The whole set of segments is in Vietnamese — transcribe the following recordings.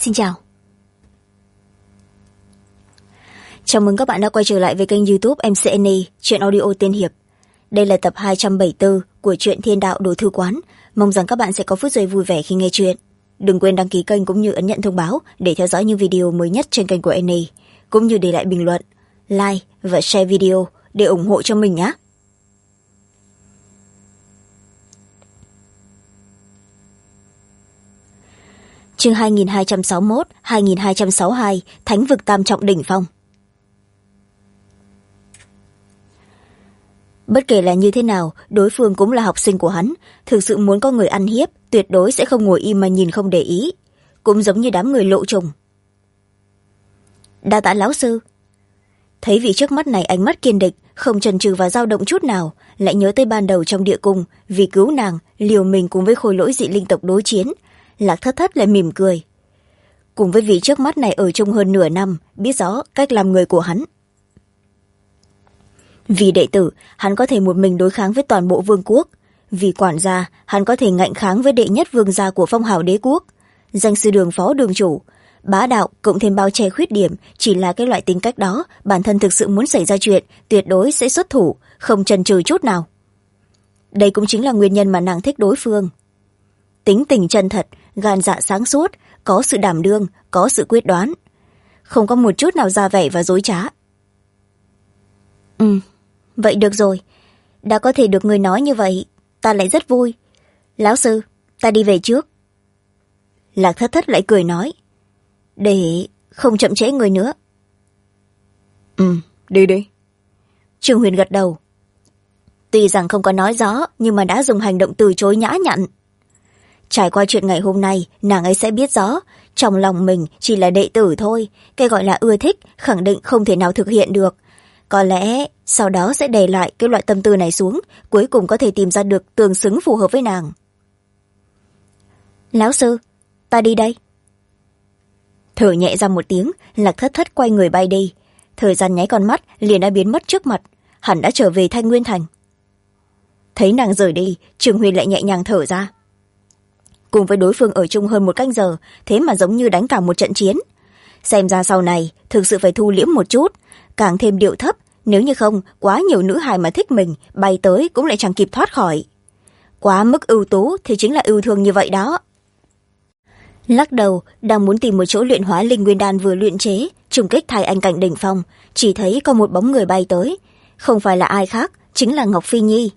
Xin chào. Chào mừng các bạn đã quay trở lại với kênh YouTube MCNE, truyện audio tiên hiệp. Đây là tập 274 của truyện Thiên Đạo Đồ Thư Quán. Mong rằng các bạn sẽ có phút giây vui vẻ khi nghe truyện. Đừng quên đăng ký kênh cũng như ấn nhận thông báo để theo dõi những video mới nhất trên kênh của NE, cũng như để lại bình luận, like và share video để ủng hộ cho mình nhé. Chương 2261-2262, Thánh vực tam trọng đỉnh phong. Bất kể là như thế nào, đối phương cũng là học sinh của hắn, thực sự muốn có người ăn hiếp, tuyệt đối sẽ không ngồi im mà nhìn không để ý. Cũng giống như đám người lộ trùng. Đa tạ lão sư. Thấy vị trước mắt này ánh mắt kiên định, không chần chừ và dao động chút nào, lại nhớ tới ban đầu trong địa cung, vì cứu nàng, liều mình cùng với khối lỗi dị linh tộc đối chiến. Lạc Thất Thất lại mỉm cười. Cùng với vị trước mắt này ở chung hơn nửa năm, biết rõ cách làm người của hắn. Vì đệ tử, hắn có thể một mình đối kháng với toàn bộ vương quốc. Vì quản gia, hắn có thể ngạnh kháng với đệ nhất vương gia của Phong Hào Đế quốc. Danh sư đường phó đường chủ, bá đạo cộng thêm bao che khuyết điểm, chỉ là cái loại tính cách đó, bản thân thực sự muốn xảy ra chuyện, tuyệt đối sẽ xuất thủ, không chần chừ chút nào. Đây cũng chính là nguyên nhân mà nàng thích đối phương. Tính tình chân thật, gan dạ sáng suốt, có sự đảm đương, có sự quyết đoán. Không có một chút nào ra vẻ và dối trá. Vậy được rồi. Đã có thể được người nói như vậy, ta lại rất vui. Lão sư, ta đi về trước. Lạc Thất Thất lại cười nói. Để không chậm trễ người nữa. Đi đi. Trương Huyền gật đầu. Tuy rằng không có nói rõ, nhưng mà đã dùng hành động từ chối nhã nhặn. Trải qua chuyện ngày hôm nay, nàng ấy sẽ biết rõ, trong lòng mình chỉ là đệ tử thôi, cái gọi là ưa thích, khẳng định không thể nào thực hiện được. Có lẽ sau đó sẽ đè lại cái loại tâm tư này xuống, cuối cùng có thể tìm ra được tương xứng phù hợp với nàng. Lão sư, ta đi đây. Thở nhẹ ra một tiếng, Lạc Thất Thất quay người bay đi. Thời gian nháy con mắt liền đã biến mất trước mặt, hẳn đã trở về Thanh Nguyên Thành. Thấy nàng rời đi, Trương Huyền lại nhẹ nhàng thở ra. Cùng với đối phương ở chung hơn một canh giờ, thế mà giống như đánh cả một trận chiến. Xem ra sau này thực sự phải thu liễm một chút, càng thêm điệu thấp, nếu như không quá nhiều nữ hài mà thích mình bay tới cũng lại chẳng kịp thoát khỏi. Quá mức ưu tú thì chính là yêu thương như vậy đó. Lắc đầu, đang muốn tìm một chỗ luyện hóa linh nguyên đan vừa luyện chế, trùng kích thay anh cảnh đỉnh phong, chỉ thấy có một bóng người bay tới, không phải là ai khác, chính là Ngọc Phi Nhi.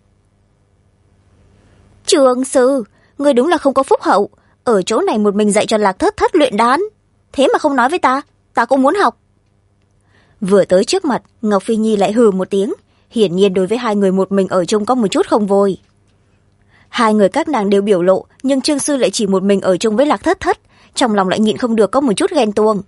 Trường sư, người đúng là không có phúc hậu, ở chỗ này một mình dạy cho Lạc Thất Thất luyện đan, thế mà không nói với ta, ta cũng muốn học. Vừa tới trước mặt, Ngọc Phi Nhi lại hừ một tiếng, hiển nhiên đối với hai người một mình ở chung có một chút không vui. Hai người các nàng đều biểu lộ, nhưng Trương sư lại chỉ một mình ở chung với Lạc Thất Thất, trong lòng lại nhịn không được có một chút ghen tuông.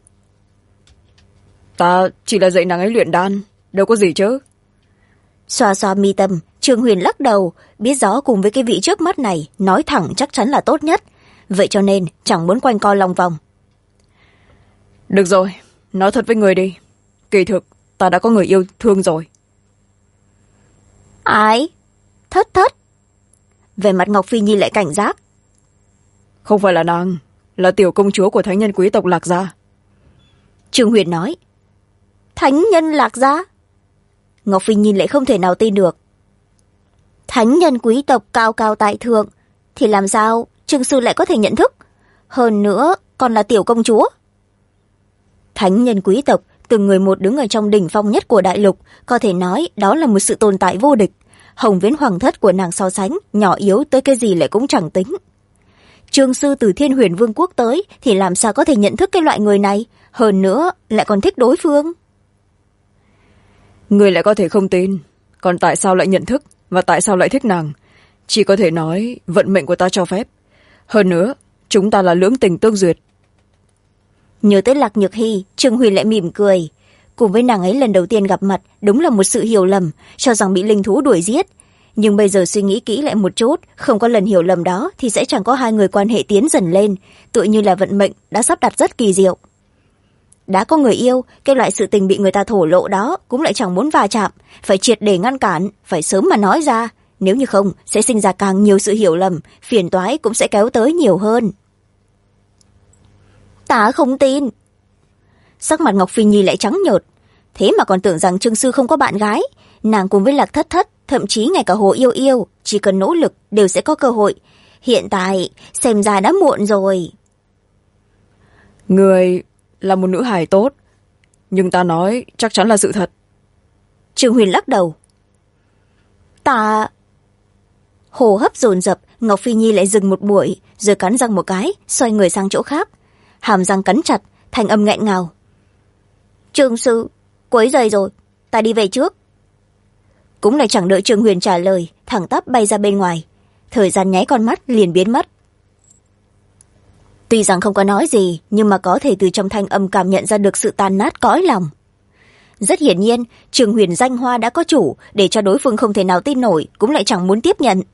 Ta chỉ là dạy nàng ấy luyện đan, đâu có gì chứ. Xoa xoa mi tâm, Trương Huyền lắc đầu, biết rõ cùng với cái vị trước mắt này, nói thẳng chắc chắn là tốt nhất. Vậy cho nên chẳng muốn quanh co lòng vòng. Được rồi, nói thật với người đi. Kỳ thực, ta đã có người yêu thương rồi. Ai? Thất Thất? Về mặt Ngọc Phi Nhi lại cảnh giác. Không phải là nàng, là tiểu công chúa của thánh nhân quý tộc Lạc Gia. Trương Huyền nói. Thánh nhân Lạc Gia? Ngọc Phi Nhi lại không thể nào tin được. Thánh nhân quý tộc cao cao tại thượng, thì làm sao Trương sư lại có thể nhận thức? Hơn nữa, còn là tiểu công chúa. Thánh nhân quý tộc, từng người một đứng ở trong đỉnh phong nhất của đại lục, có thể nói đó là một sự tồn tại vô địch. Hồng Viễn Hoàng thất của nàng so sánh, nhỏ yếu tới cái gì lại cũng chẳng tính. Trương sư từ Thiên Huyền Vương quốc tới, thì làm sao có thể nhận thức cái loại người này, hơn nữa lại còn thích đối phương. Người lại có thể không tin, còn tại sao lại nhận thức và tại sao lại thích nàng, chỉ có thể nói vận mệnh của ta cho phép. Hơn nữa, chúng ta là lưỡng tình tương duyệt. Nhớ tới Lạc Nhược Hy, Trương Huyền lại mỉm cười. Cùng với nàng ấy lần đầu tiên gặp mặt, đúng là một sự hiểu lầm, cho rằng bị linh thú đuổi giết. Nhưng bây giờ suy nghĩ kỹ lại một chút, không có lần hiểu lầm đó thì sẽ chẳng có hai người quan hệ tiến dần lên, tựa như là vận mệnh đã sắp đặt rất kỳ diệu. Đã có người yêu, cái loại sự tình bị người ta thổ lộ đó cũng lại chẳng muốn va chạm, phải triệt để ngăn cản, phải sớm mà nói ra, nếu như không sẽ sinh ra càng nhiều sự hiểu lầm, phiền toái cũng sẽ kéo tới nhiều hơn. Ta không tin. Sắc mặt Ngọc Phi Nhi lại trắng nhợt. Thế mà còn tưởng rằng Trương sư không có bạn gái. Nàng cùng với Lạc Thất Thất, thậm chí ngay cả Hồ Yêu Yêu, chỉ cần nỗ lực đều sẽ có cơ hội. Hiện tại xem ra đã muộn rồi. Người là một nữ hài tốt, nhưng ta nói chắc chắn là sự thật. Trương Huyền lắc đầu. Ta... Hồ hấp dồn dập, Ngọc Phi Nhi lại dừng một buổi, rồi cắn răng một cái, xoay người sang chỗ khác. Hàm răng cắn chặt, thành âm nghẹn ngào. Trương sư, quấy rầy rồi, ta đi về trước. Cũng lại chẳng đợi Trương Huyền trả lời, thẳng tắp bay ra bên ngoài. Thời gian nháy con mắt liền biến mất. Tuy rằng không có nói gì, nhưng mà có thể từ trong thanh âm cảm nhận ra được sự tan nát cõi lòng. Rất hiển nhiên, Trương Huyền danh hoa đã có chủ, để cho đối phương không thể nào tin nổi, cũng lại chẳng muốn tiếp nhận.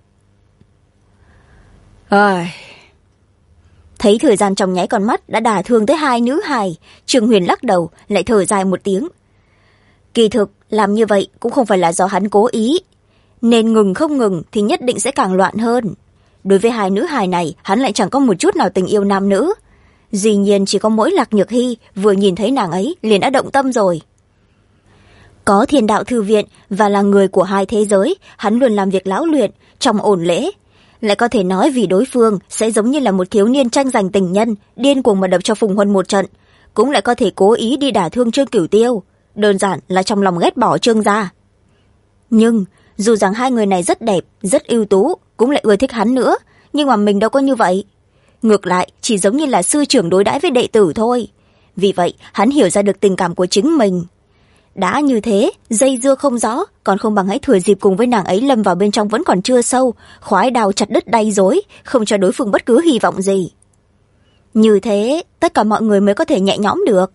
Thấy thời gian trong nháy con mắt đã đả thương tới hai nữ hài, Trương Huyền lắc đầu, lại thở dài một tiếng. Kỳ thực, làm như vậy cũng không phải là do hắn cố ý. Nên ngừng không ngừng thì nhất định sẽ càng loạn hơn. Đối với hai nữ hài này, hắn lại chẳng có một chút nào tình yêu nam nữ. Dĩ nhiên chỉ có mỗi Lạc Nhược Hy vừa nhìn thấy nàng ấy liền đã động tâm rồi. Có Thiên Đạo Thư Viện và là người của hai thế giới, hắn luôn làm việc lão luyện, trong ổn lễ. Lại có thể nói vì đối phương sẽ giống như là một thiếu niên tranh giành tình nhân, điên cuồng mà đập cho Phùng Huân một trận. Cũng lại có thể cố ý đi đả thương Trương Cửu Tiêu. Đơn giản là trong lòng ghét bỏ Trương gia. Nhưng dù rằng hai người này rất đẹp, rất ưu tú, cũng lại ưa thích hắn nữa, nhưng mà mình đâu có như vậy. Ngược lại chỉ giống như là sư trưởng đối đãi với đệ tử thôi. Vì vậy hắn hiểu ra được tình cảm của chính mình. Đã như thế, dây dưa không rõ, còn không bằng hãy thừa dịp cùng với nàng ấy lâm vào bên trong vẫn còn chưa sâu, khoái đào chặt đứt đay dối, không cho đối phương bất cứ hy vọng gì. Như thế tất cả mọi người mới có thể nhẹ nhõm được.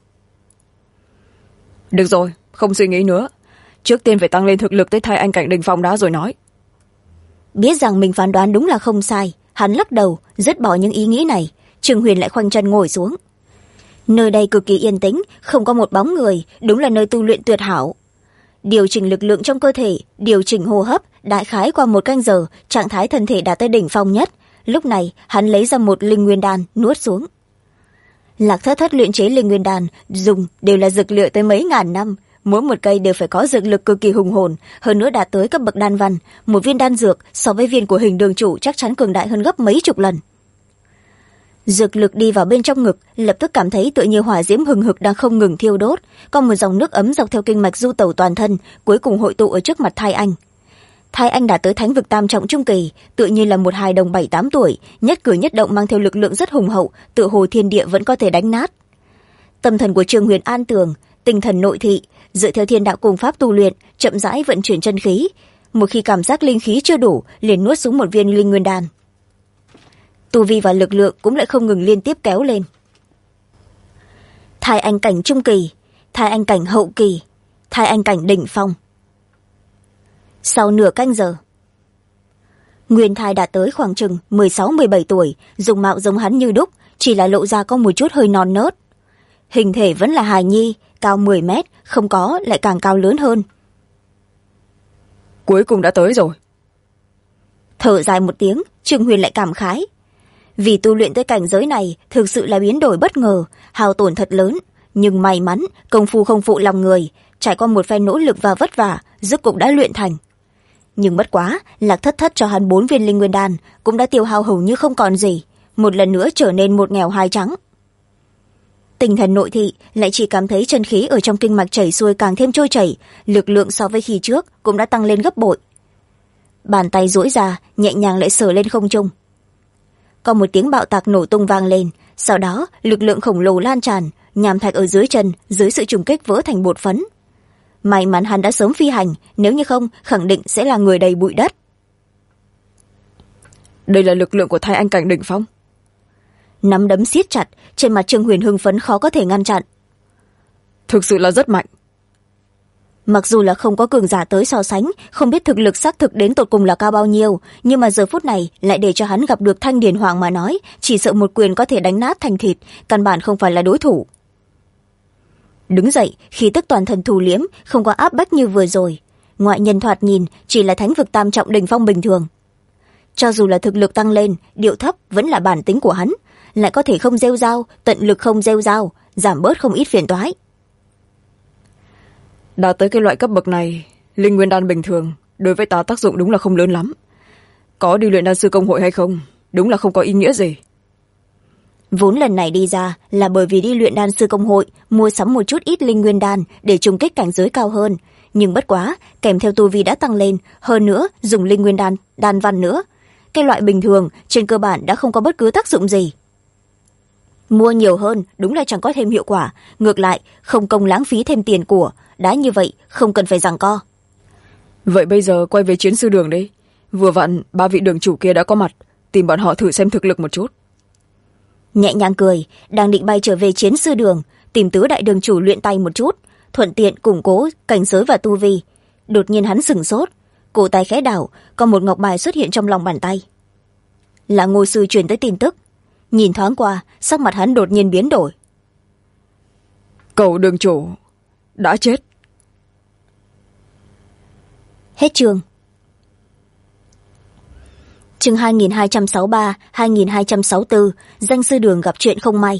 Được rồi, không suy nghĩ nữa. Trước tiên phải tăng lên thực lực tới Thai Anh cảnh đỉnh phong đã rồi nói. Biết rằng mình phán đoán đúng là không sai, hắn lắc đầu, dứt bỏ những ý nghĩ này. Trương Huyền lại khoanh chân ngồi xuống. Nơi đây cực kỳ yên tĩnh, không có một bóng người, đúng là nơi tu luyện tuyệt hảo. Điều chỉnh lực lượng trong cơ thể, điều chỉnh hô hấp, đại khái qua 1 canh giờ, trạng thái thân thể đạt tới đỉnh phong nhất. Lúc này hắn lấy ra một linh nguyên đan nuốt xuống. Lạc Thất Thất luyện chế linh nguyên đan dùng đều là dược liệu tới mấy ngàn năm, mỗi một cây đều phải có dược lực cực kỳ hùng hồn, hơn nữa đạt tới cấp bậc đan văn. Một viên đan dược so với viên của Hình Đường chủ chắc chắn cường đại hơn gấp mấy chục lần. Dược lực đi vào bên trong ngực, lập tức cảm thấy tựa như hỏa diễm hừng hực đang không ngừng thiêu đốt, có một dòng nước ấm dọc theo kinh mạch du tẩu toàn thân, cuối cùng hội tụ ở trước mặt Thai Anh. Thai Anh đã tới thánh vực tam trọng trung kỳ, tựa như là một hài đồng 7-8 tuổi, nhất cử nhất động mang theo lực lượng rất hùng hậu, tựa hồ thiên địa vẫn có thể đánh nát. Tâm thần của Trương Huyền an tường, tinh thần nội thị, dựa theo thiên đạo cùng pháp tu luyện, chậm rãi vận chuyển chân khí. Một khi cảm giác linh khí chưa đủ, liền nuốt xuống một viên linh nguyên đan. Tu vi và lực lượng cũng lại không ngừng liên tiếp kéo lên. Thai Anh cảnh trung kỳ, Thai Anh cảnh hậu kỳ, Thai Anh cảnh đỉnh phong. Sau nửa canh giờ, Nguyên Thai đã tới khoảng chừng 16-17 tuổi, dùng mạo giống hắn như đúc, chỉ là lộ ra có một chút hơi non nớt. Hình thể vẫn là hài nhi, cao 10 mét, không có lại càng cao lớn hơn. Cuối cùng đã tới rồi. Thở dài một tiếng, Trương Huyền lại cảm khái. Vì tu luyện tới cảnh giới này thực sự là biến đổi bất ngờ, hao tổn thật lớn, nhưng may mắn công phu không phụ lòng người, trải qua một phen nỗ lực và vất vả, rốt cục đã luyện thành. Nhưng bất quá, Lạc Thất Thất cho hắn 4 viên linh nguyên đan cũng đã tiêu hao hầu như không còn gì, một lần nữa trở nên một nghèo hai trắng. Tinh thần nội thị lại chỉ cảm thấy chân khí ở trong kinh mạch chảy xuôi càng thêm trôi chảy, lực lượng so với khi trước cũng đã tăng lên gấp bội. Bàn tay duỗi ra, nhẹ nhàng lại sờ lên không trung. Có một tiếng bạo tạc nổ tung vang lên, sau đó lực lượng khổng lồ lan tràn, nham thạch ở dưới chân dưới sự trùng kích vỡ thành bột phấn. May mắn hắn đã sớm phi hành, nếu như không khẳng định sẽ là người đầy bụi đất. Đây là lực lượng của Thai Anh cảnh đỉnh phong. Nắm đấm siết chặt, trên mặt Trương Huyền hưng phấn khó có thể ngăn chặn. Thực sự là rất mạnh. Mặc dù là không có cường giả tới so sánh, không biết thực lực xác thực đến tột cùng là cao bao nhiêu, nhưng mà giờ phút này lại để cho hắn gặp được Thanh Điền Hoàng mà nói, chỉ sợ một quyền có thể đánh nát thành thịt, căn bản không phải là đối thủ. Đứng dậy, khí tức toàn thân thu liếm, không có áp bách như vừa rồi. Ngoại nhân thoạt nhìn chỉ là thánh vực tam trọng đỉnh phong bình thường. Cho dù là thực lực tăng lên, điệu thấp vẫn là bản tính của hắn, lại có thể không rêu rao, tận lực không rêu rao, giảm bớt không ít phiền toái. đã tới cái loại cấp bậc này, linh nguyên đan bình thường đối với ta tác dụng đúng là không lớn lắm. Có đi luyện đan sư công hội hay không đúng là không có ý nghĩa gì. Vốn lần này đi ra là bởi vì đi luyện đan sư công hội mua sắm một chút ít linh nguyên đan để trùng kích cảnh giới cao hơn, nhưng bất quá kèm theo tu vi đã tăng lên, hơn nữa dùng linh nguyên đan văn nữa, cái loại bình thường trên cơ bản đã không có bất cứ tác dụng gì. Mua nhiều hơn đúng là chẳng có thêm hiệu quả, ngược lại không công lãng phí thêm tiền của, đã như vậy không cần phải giằng co. Vậy bây giờ quay về chiến sư đường đi, vừa vặn 3 vị đường chủ kia đã có mặt, tìm bọn họ thử xem thực lực một chút. Nhẹ nhàng cười, đang định bay trở về chiến sư đường, tìm tứ đại đường chủ luyện tay một chút, thuận tiện củng cố cảnh giới và tu vi. Đột nhiên hắn sửng sốt, cổ tay khẽ đảo, có một ngọc bài xuất hiện trong lòng bàn tay. Là Ngô sư truyền tới tin tức. Nhìn thoáng qua, sắc mặt hắn đột nhiên biến đổi. Cậu đường chủ đã chết. Hết chương. Chương 2263-2264, danh sư đường gặp chuyện không may.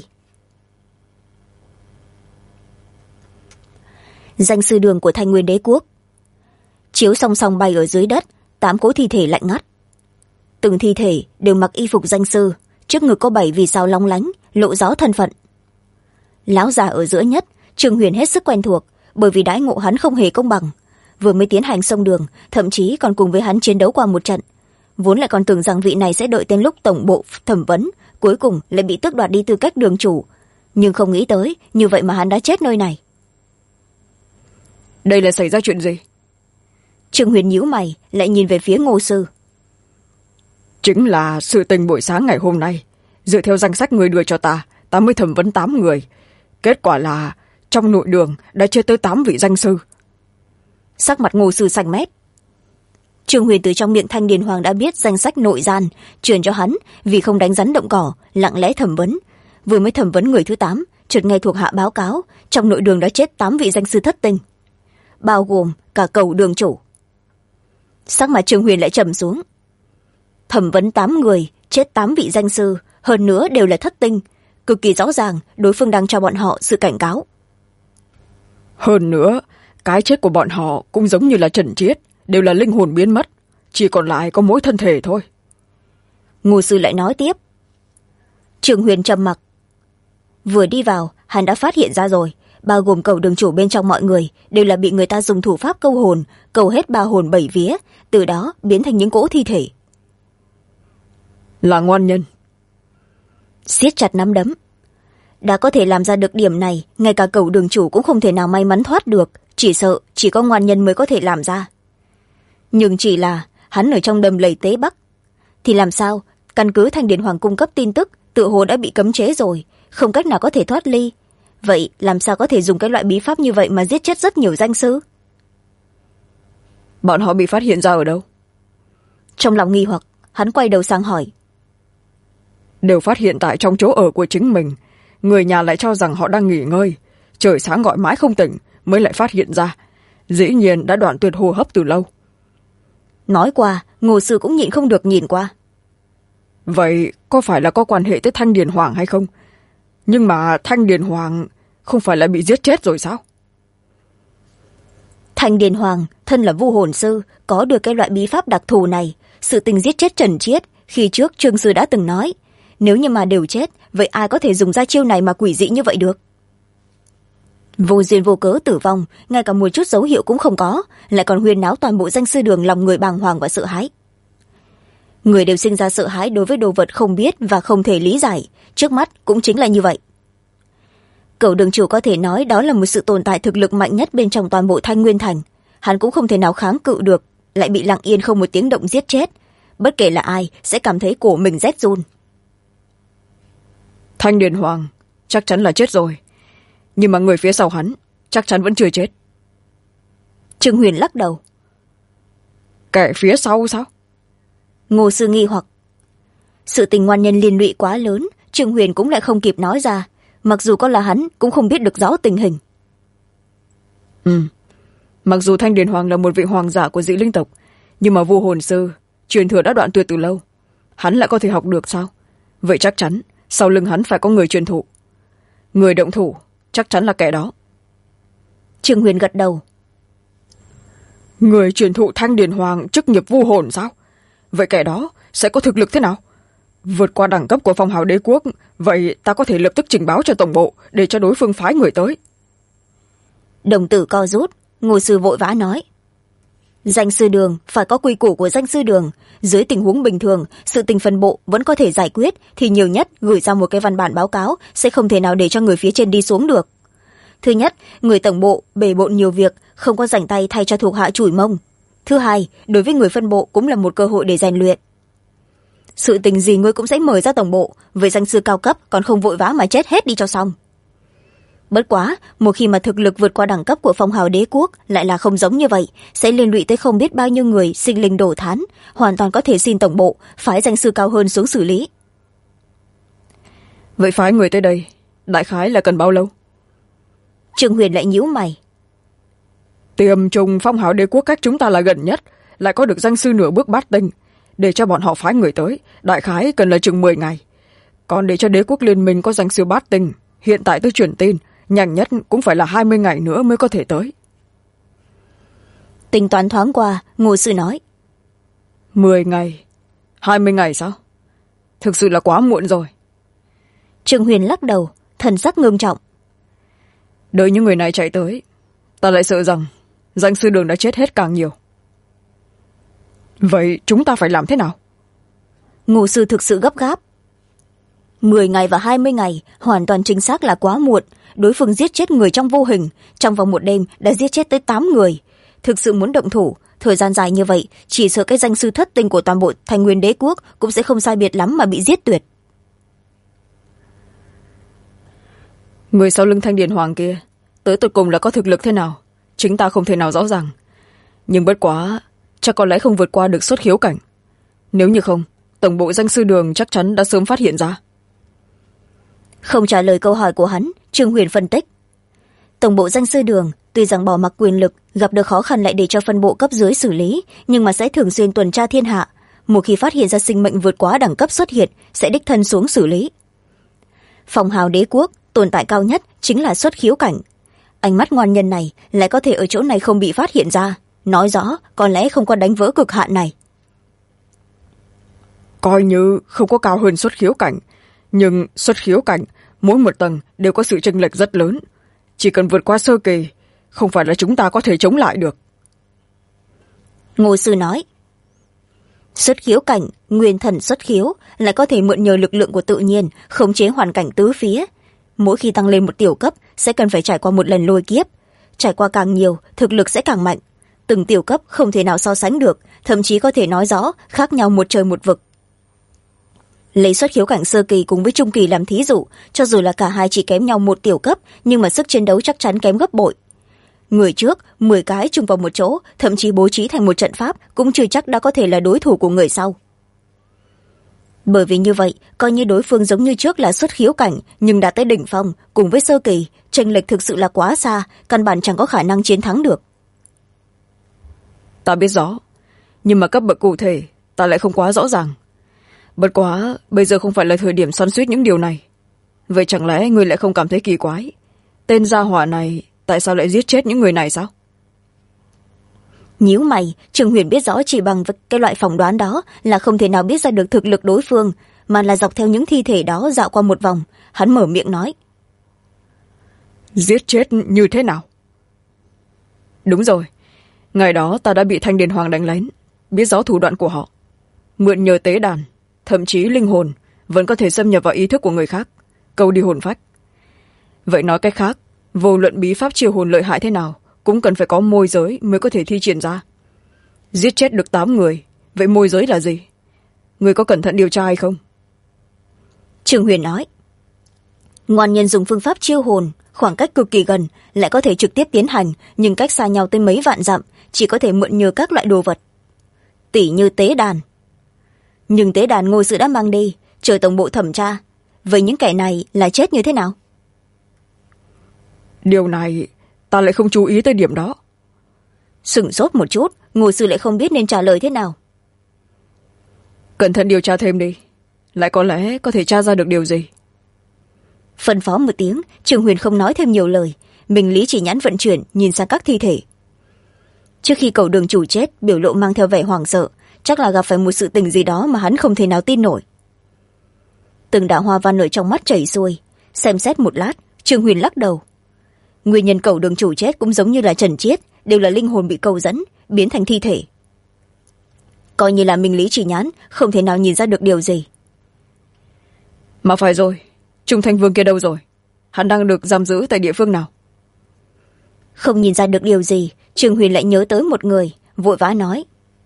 Danh sư đường của Thanh Nguyên Đế quốc. Chiếu song song bay ở dưới đất, 8 cỗ thi thể lạnh ngắt. Từng thi thể đều mặc y phục danh sư, trước ngực có 7 vì sao long lánh, lộ rõ thân phận. Lão già ở giữa nhất, Trương Huyền hết sức quen thuộc, bởi vì đãi ngộ hắn không hề công bằng. Vừa mới tiến hành sông đường, thậm chí còn cùng với hắn chiến đấu qua một trận. Vốn lại còn tưởng rằng vị này sẽ đợi đến lúc tổng bộ thẩm vấn, cuối cùng lại bị tước đoạt đi tư cách đường chủ. Nhưng không nghĩ tới, như vậy mà hắn đã chết nơi này. Đây là xảy ra chuyện gì? Trương Huyền nhíu mày, lại nhìn về phía Ngô sư. Chính là sự tình buổi sáng ngày hôm nay. Dựa theo danh sách người đưa cho ta mới thẩm vấn 8 người. Kết quả là trong nội đường đã chết tới 8 vị danh sư. Sắc mặt Ngô sư xanh mét. Trương Huyền từ trong miệng Thanh Điền Hoàng đã biết danh sách nội gian, truyền cho hắn, vì không đánh rắn động cỏ, lặng lẽ thẩm vấn. Vừa mới thẩm vấn người thứ 8, chợt nghe thuộc hạ báo cáo, trong nội đường đã chết 8 vị danh sư thất tinh, bao gồm cả Cẩu đường chủ. Sắc mặt Trương Huyền lại trầm xuống. Thẩm vấn 8 người, chết 8 vị danh sư, hơn nữa đều là thất tinh, cực kỳ rõ ràng đối phương đang cho bọn họ sự cảnh cáo. Hơn nữa, cái chết của bọn họ cũng giống như là Trần Chiết, đều là linh hồn biến mất, chỉ còn lại có mỗi thân thể thôi. Ngô sư lại nói tiếp. Trương Huyền trầm mặc. Vừa đi vào, hắn đã phát hiện ra rồi, bao gồm Cẩu đường chủ bên trong mọi người đều là bị người ta dùng thủ pháp câu hồn, câu hết 3 hồn 7 vía, từ đó biến thành những cỗ thi thể. Là ngoan nhân. Siết chặt nắm đấm. Đã có thể làm ra được điểm này, ngay cả Cẩu đường chủ cũng không thể nào may mắn thoát được, chỉ sợ chỉ có ngoan nhân mới có thể làm ra. Nhưng chỉ là hắn ở trong đầm lầy Tế Bắc, thì làm sao căn cứ Thanh Điền Hoàng cung cấp tin tức tựa hồ đã bị cấm chế rồi, không cách nào có thể thoát ly. Vậy làm sao có thể dùng cái loại bí pháp như vậy mà giết chết rất nhiều danh sư? Bọn họ bị phát hiện ra ở đâu? Trong lòng nghi hoặc, hắn quay đầu sang hỏi. Đều phát hiện tại trong chỗ ở của chính mình. Người nhà lại cho rằng họ đang nghỉ ngơi, trời sáng gọi mãi không tỉnh mới lại phát hiện ra. Dĩ nhiên đã đoạn tuyệt hô hấp từ lâu. Nói qua, Ngô sư cũng nhịn không được nhìn qua. Vậy có phải là có quan hệ tới Thanh Điền Hoàng hay không? Nhưng mà Thanh Điền Hoàng không phải là bị giết chết rồi sao? Thanh Điền Hoàng thân là vu hồn sư, có được cái loại bí pháp đặc thù này. Sự tình giết chết Trần Chiết, khi trước Trương sư đã từng nói, nếu như mà đều chết, vậy ai có thể dùng ra chiêu này mà quỷ dị như vậy được? Vô duyên vô cớ tử vong, ngay cả một chút dấu hiệu cũng không có, lại còn huyên náo toàn bộ danh sư đường lòng người bàng hoàng và sợ hãi. Người đều sinh ra sợ hãi đối với đồ vật không biết và không thể lý giải, trước mắt cũng chính là như vậy. Cẩu đường chủ có thể nói đó là một sự tồn tại thực lực mạnh nhất bên trong toàn bộ Thanh Nguyên Thành. Hắn cũng không thể nào kháng cự được, lại bị lặng yên không một tiếng động giết chết. Bất kể là ai sẽ cảm thấy cổ mình rét run. Thanh Điền Hoàng chắc chắn là chết rồi, nhưng mà người phía sau hắn chắc chắn vẫn chưa chết. Trương Huyền lắc đầu. Kẻ phía sau sao? Ngô sư nghi hoặc. Sự tình ngoan nhân liên lụy quá lớn, Trương Huyền cũng lại không kịp nói ra, mặc dù có là hắn cũng không biết được rõ tình hình. Mặc dù Thanh Điền Hoàng là một vị hoàng giả của dị linh tộc, nhưng mà vu hồn sư truyền thừa đã đoạn tuyệt từ lâu, hắn lại có thể học được sao? Vậy chắc chắn sau lưng hắn phải có người truyền thụ. Người động thủ chắc chắn là kẻ đó. Trương Huyền gật đầu. Người truyền thụ Thanh Điền Hoàng chức nghiệp vu hồn sao? Vậy kẻ đó sẽ có thực lực thế nào? Vượt qua đẳng cấp của phong hào đế quốc, vậy ta có thể lập tức trình báo cho tổng bộ để cho đối phương phái người tới. Đồng tử co rút, Ngô sư vội vã nói. Danh sư đường phải có quy củ của danh sư đường. Dưới tình huống bình thường, sự tình phân bộ vẫn có thể giải quyết, thì nhiều nhất gửi ra một cái văn bản báo cáo, sẽ không thể nào để cho người phía trên đi xuống được. Thứ nhất, người tổng bộ bề bộn nhiều việc, không có rảnh tay thay cho thuộc hạ chủi mông. Thứ hai, đối với người phân bộ cũng là một cơ hội để rèn luyện. Sự tình gì ngươi cũng sẽ mời ra tổng bộ, với danh sư cao cấp còn không vội vã mà chết hết đi cho xong. Bất quá, một khi mà thực lực vượt qua đẳng cấp của phong hào đế quốc lại là không giống như vậy, sẽ liên lụy tới không biết bao nhiêu người sinh linh đổ thán, hoàn toàn có thể xin tổng bộ phái danh sư cao hơn xuống xử lý. Vậy phái người tới đây đại khái là cần bao lâu? Trương Huyền lại nhíu mày. Tiềm trùng phong hào đế quốc cách chúng ta là gần nhất, lại có được danh sư nửa bước bát tinh, để cho bọn họ phái người tới đại khái cần là chừng 10 ngày. Còn để cho đế quốc liên minh có danh sư bát tinh, hiện tại tôi truyền tin nhanh nhất cũng phải là 20 ngày nữa mới có thể tới. Tính toán thoáng qua, Ngô sư nói. 10 ngày 20 ngày sao? Thực sự là quá muộn rồi. Trương Huyền lắc đầu, thần sắc ngưng trọng. Đợi những người này chạy tới, ta lại sợ rằng danh sư đường đã chết hết càng nhiều. Vậy chúng ta phải làm thế nào? Ngô sư thực sự gấp gáp. 10 ngày và 20 ngày hoàn toàn chính xác là quá muộn. Đối phương giết chết người trong vô hình, trong vòng một đêm đã giết chết tới 8 người. Thực sự muốn động thủ, thời gian dài như vậy, chỉ sợ cái danh sư thất tinh của toàn bộ Thanh Nguyên đế quốc cũng sẽ không sai biệt lắm mà bị giết tuyệt. Người sau lưng Thanh Điền Hoàng kia tới tột cùng là có thực lực thế nào, chính ta không thể nào rõ ràng. Nhưng bất quá, chắc có lẽ không vượt qua được xuất khiếu cảnh. Nếu như không, tổng bộ danh sư đường chắc chắn đã sớm phát hiện ra. Không trả lời câu hỏi của hắn, Trương Huyền phân tích. Tổng bộ danh sư đường tuy rằng bỏ mặc quyền lực, gặp được khó khăn lại để cho phân bộ cấp dưới xử lý, nhưng mà sẽ thường xuyên tuần tra thiên hạ. Một khi phát hiện ra sinh mệnh vượt quá đẳng cấp xuất hiện, sẽ đích thân xuống xử lý. Phong hào đế quốc tồn tại cao nhất chính là xuất khiếu cảnh. Ánh mắt ngoan nhân này lại có thể ở chỗ này không bị phát hiện ra, nói rõ có lẽ không có đánh vỡ cực hạn này. Coi như không có cao hơn xuất khiếu cảnh, nhưng xuất khiếu cảnh mỗi một tầng đều có sự chênh lệch rất lớn. Chỉ cần vượt qua sơ kỳ, không phải là chúng ta có thể chống lại được. Ngô sư nói. Xuất khiếu cảnh, nguyên thần xuất khiếu, lại có thể mượn nhờ lực lượng của tự nhiên, khống chế hoàn cảnh tứ phía. Mỗi khi tăng lên một tiểu cấp, sẽ cần phải trải qua một lần lôi kiếp. Trải qua càng nhiều, thực lực sẽ càng mạnh. Từng tiểu cấp không thể nào so sánh được, thậm chí có thể nói rõ khác nhau một trời một vực. Lấy xuất khiếu cảnh sơ kỳ cùng với trung kỳ làm thí dụ, cho dù là cả hai chỉ kém nhau một tiểu cấp, nhưng mà sức chiến đấu chắc chắn kém gấp bội. Người trước 10 cái chung vào một chỗ, thậm chí bố trí thành một trận pháp, cũng chưa chắc đã có thể là đối thủ của người sau. Bởi vì như vậy, coi như đối phương giống như trước là xuất khiếu cảnh, nhưng đã tới đỉnh phong cùng với sơ kỳ, chênh lệch thực sự là quá xa, căn bản chẳng có khả năng chiến thắng được. Ta biết rõ, nhưng mà cấp bậc cụ thể ta lại không quá rõ ràng. Bất quá bây giờ không phải là thời điểm xoắn xuýt những điều này. Vậy chẳng lẽ người lại không cảm thấy kỳ quái, tên gia hỏa này tại sao lại giết chết những người này sao? Nhíu mày, Trương Huyền biết rõ chỉ bằng cái loại phỏng đoán đó là không thể nào biết ra được thực lực đối phương, mà là dọc theo những thi thể đó dạo qua một vòng. Hắn mở miệng nói. Giết chết như thế nào? Đúng rồi, ngày đó ta đã bị Thanh Điền Hoàng đánh lén, biết rõ thủ đoạn của họ. Mượn nhờ tế đàn, thậm chí linh hồn vẫn có thể xâm nhập vào ý thức của người khác, câu đi hồn phách. Vậy nói cách khác, vô luận bí pháp chiêu hồn lợi hại thế nào cũng cần phải có môi giới mới có thể thi triển ra. Giết chết được 8 người, vậy môi giới là gì? Người có cẩn thận điều tra hay không? Trương Huyền nói. Ngoan nhân dùng phương pháp chiêu hồn, khoảng cách cực kỳ gần, lại có thể trực tiếp tiến hành, nhưng cách xa nhau tới mấy vạn dặm, chỉ có thể mượn nhờ các loại đồ vật. Tỉ như tế đàn. Nhưng tế đàn Ngô Sự đã mang đi, chờ tổng bộ thẩm tra. Vậy những kẻ này là chết như thế nào? Điều này ta lại không chú ý tới điểm đó. Sửng sốt một chút, Ngô Sự lại không biết nên trả lời thế nào. Cẩn thận điều tra thêm đi, lại có lẽ có thể tra ra được điều gì. phân phó một tiếng, Trương Huyền không nói thêm nhiều lời, mình lý chỉ nhãn vận chuyển nhìn sang các thi thể. Trước khi Cẩu Đường chủ chết, biểu lộ mang theo vẻ hoảng sợ, chắc là gặp phải một sự tình gì đó mà hắn không thể nào tin nổi. Từng đạo hoa văn ở trong mắt chảy xuôi, xem xét một lát, Trương Huyền lắc đầu. Nguyên nhân Cẩu Đường chủ chết cũng giống như là Trần Chiết, đều là linh hồn bị câu dẫn biến thành thi thể. Coi như là minh lý chỉ nhãn, không thể nào nhìn ra được điều gì. Mà phải rồi, Trung Thanh Vương kia đâu rồi? Hắn đang được giam giữ tại địa phương nào? Không nhìn ra được điều gì, Trương Huyền lại nhớ tới một người, vội vã nói.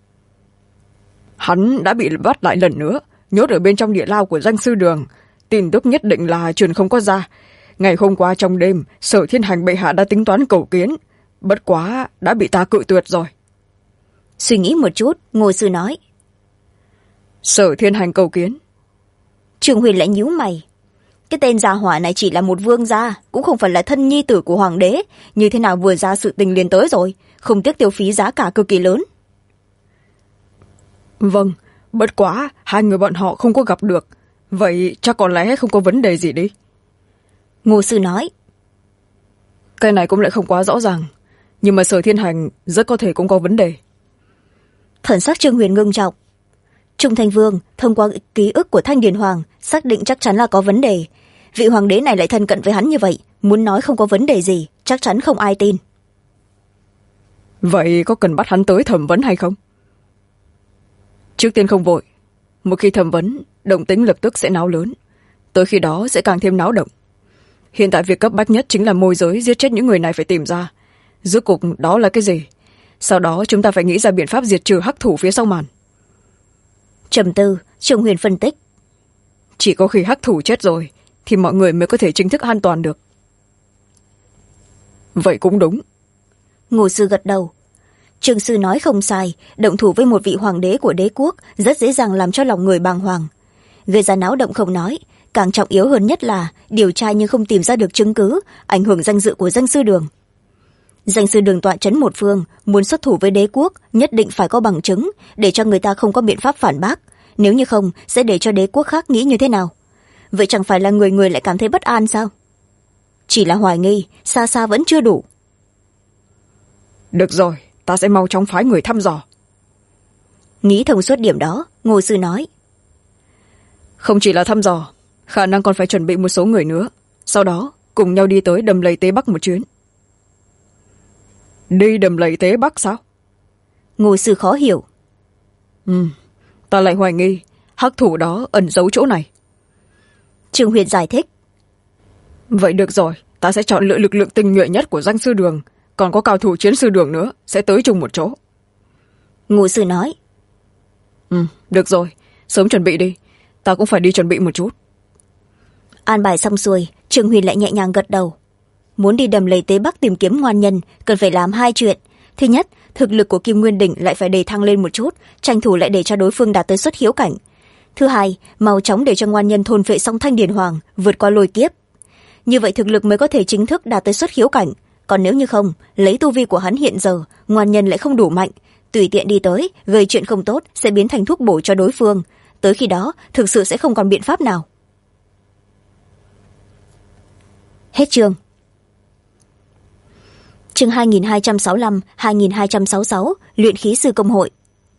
Hắn đã bị bắt lại lần nữa, nhốt ở bên trong địa lao của danh sư đường. Tin tức nhất định là truyền không có ra. Ngày hôm qua trong đêm, Sở Thiên Hành bệ hạ đã tính toán cầu kiến, bất quá đã bị ta cự tuyệt rồi. Suy nghĩ một chút, Ngô sư nói. Sở Thiên Hành cầu kiến. Trương Huyền lại nhíu mày. Cái tên gia hỏa này chỉ là một vương gia, cũng không phải là thân nhi tử của hoàng đế, như thế nào vừa ra sự tình liền tới rồi, không tiếc tiêu phí giá cả cực kỳ lớn. Vâng, bất quá hai người bọn họ không có gặp được, vậy chắc có lẽ không có vấn đề gì đi. Ngô sư nói. Cái này cũng lại không quá rõ ràng, nhưng mà Sở Thiên Hành rất có thể cũng có vấn đề. Thần sắc Trương Huyền ngưng trọng. Trung Thanh Vương thông qua ký ức của Thanh Điền Hoàng xác định chắc chắn là có vấn đề. Vị hoàng đế này lại thân cận với hắn như vậy, muốn nói không có vấn đề gì, chắc chắn không ai tin. Vậy có cần bắt hắn tới thẩm vấn hay không? Trước tiên không vội. Một khi thẩm vấn, động tĩnh lập tức sẽ náo lớn. Tới khi đó sẽ càng thêm náo động. Hiện tại việc cấp bách nhất chính là môi giới giết chết những người này phải tìm ra. Rốt cuộc đó là cái gì? Sau đó chúng ta phải nghĩ ra biện pháp diệt trừ hắc thủ phía sau màn. Trầm tư, Trương Huyền phân tích. Chỉ có khi hắc thủ chết rồi thì mọi người mới có thể chính thức an toàn được. Vậy cũng đúng. Ngô sư gật đầu. Trương sư nói không sai, động thủ với một vị hoàng đế của đế quốc rất dễ dàng làm cho lòng người bàng hoàng. Gây ra náo động không nói, càng trọng yếu hơn nhất là điều tra nhưng không tìm ra được chứng cứ, ảnh hưởng danh dự của danh sư đường. Danh sư đường tọa trấn một phương, muốn xuất thủ với đế quốc nhất định phải có bằng chứng để cho người ta không có biện pháp phản bác, nếu như không sẽ để cho đế quốc khác nghĩ như thế nào. Vậy chẳng phải là người người lại cảm thấy bất an sao? Chỉ là hoài nghi, xa xa vẫn chưa đủ. Được rồi, ta sẽ mau chóng phái người thăm dò. Nghĩ thông suốt điểm đó, Ngô sư nói. Không chỉ là thăm dò, khả năng còn phải chuẩn bị một số người nữa, sau đó cùng nhau đi tới Đầm Lầy Tế Bắc một chuyến. Đi Đầm Lầy Tế Bắc sao? Ngô sư khó hiểu. Ta lại hoài nghi hắc thủ đó ẩn giấu chỗ này. Trương Huyền giải thích. Vậy được rồi, ta sẽ chọn lựa lực lượng tinh nhuệ nhất của danh sư đường, còn có cao thủ chiến sư đường nữa sẽ tới chung một chỗ. Ngô sư nói. Được rồi, sớm chuẩn bị đi, ta cũng phải đi chuẩn bị một chút. An bài xong xuôi, Trương Huyền lại nhẹ nhàng gật đầu. Muốn đi Đầm Lầy Tế Bắc tìm kiếm ngoan nhân, cần phải làm hai chuyện. Thứ nhất, thực lực của Kim Nguyên Đỉnh lại phải đề thăng lên một chút, tranh thủ lại để cho đối phương đạt tới xuất hiếu cảnh. Thứ hai, mau chóng để cho ngoan nhân thôn phệ xong Thanh Điền Hoàng, vượt qua lôi kiếp. Như vậy thực lực mới có thể chính thức đạt tới xuất hiếu cảnh. Còn nếu như không, lấy tu vi của hắn hiện giờ, ngoan nhân lại không đủ mạnh, tùy tiện đi tới, gây chuyện không tốt sẽ biến thành thuốc bổ cho đối phương. Tới khi đó, thực sự sẽ không còn biện pháp nào. Hết chương. Chương 2265-2266, Luyện khí sư công hội.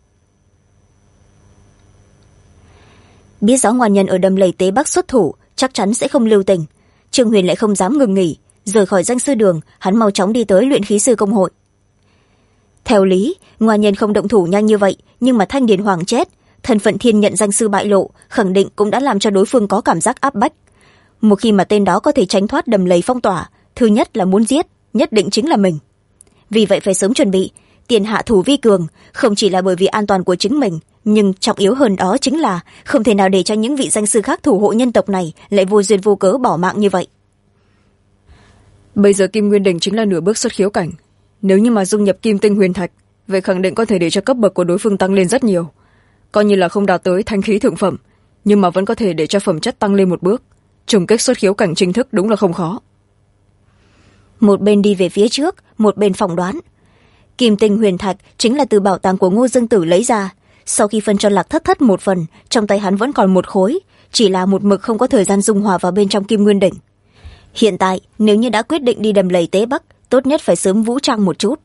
Biết rõ ngoan nhân ở Đầm Lầy Tế Bắc xuất thủ, chắc chắn sẽ không lưu tình. Trương Huyền lại không dám ngừng nghỉ, rời khỏi danh sư đường, hắn mau chóng đi tới luyện khí sư công hội. Theo lý, ngoan nhân không động thủ nhanh như vậy, nhưng mà Thanh Điền Hoàng chết, thân phận thiên nhận danh sư bại lộ, khẳng định cũng đã làm cho đối phương có cảm giác áp bách. Một khi mà tên đó có thể tránh thoát đầm lầy phong tỏa, thứ nhất là muốn giết, nhất định chính là mình. Vì vậy phải sớm chuẩn bị, tiền hạ thủ vi cường, không chỉ là bởi vì an toàn của chính mình, nhưng trọng yếu hơn đó chính là không thể nào để cho những vị danh sư khác thủ hộ nhân tộc này lại vô duyên vô cớ bỏ mạng như vậy. Bây giờ Kim Nguyên Đỉnh chính là nửa bước xuất khiếu cảnh. Nếu như mà dung nhập Kim Tinh Huyền Thạch, vậy khẳng định có thể để cho cấp bậc của đối phương tăng lên rất nhiều. Coi như là không đạt tới thanh khí thượng phẩm, nhưng mà vẫn có thể để cho phẩm chất tăng lên một bước. Trùng kích xuất khiếu cảnh chính thức đúng là không khó. Một bên đi về phía trước, một bên phỏng đoán. Kim Tinh Huyền Thạch chính là từ bảo tàng của Ngô Dương Tử lấy ra. Sau khi phân cho Lạc Thất Thất một phần, trong tay hắn vẫn còn một khối, chỉ là một mực không có thời gian dung hòa vào bên trong Kim Nguyên Đỉnh. hiện tại nếu như đã quyết định đi đầm lầy tế bắc, tốt nhất phải sớm vũ trang một chút.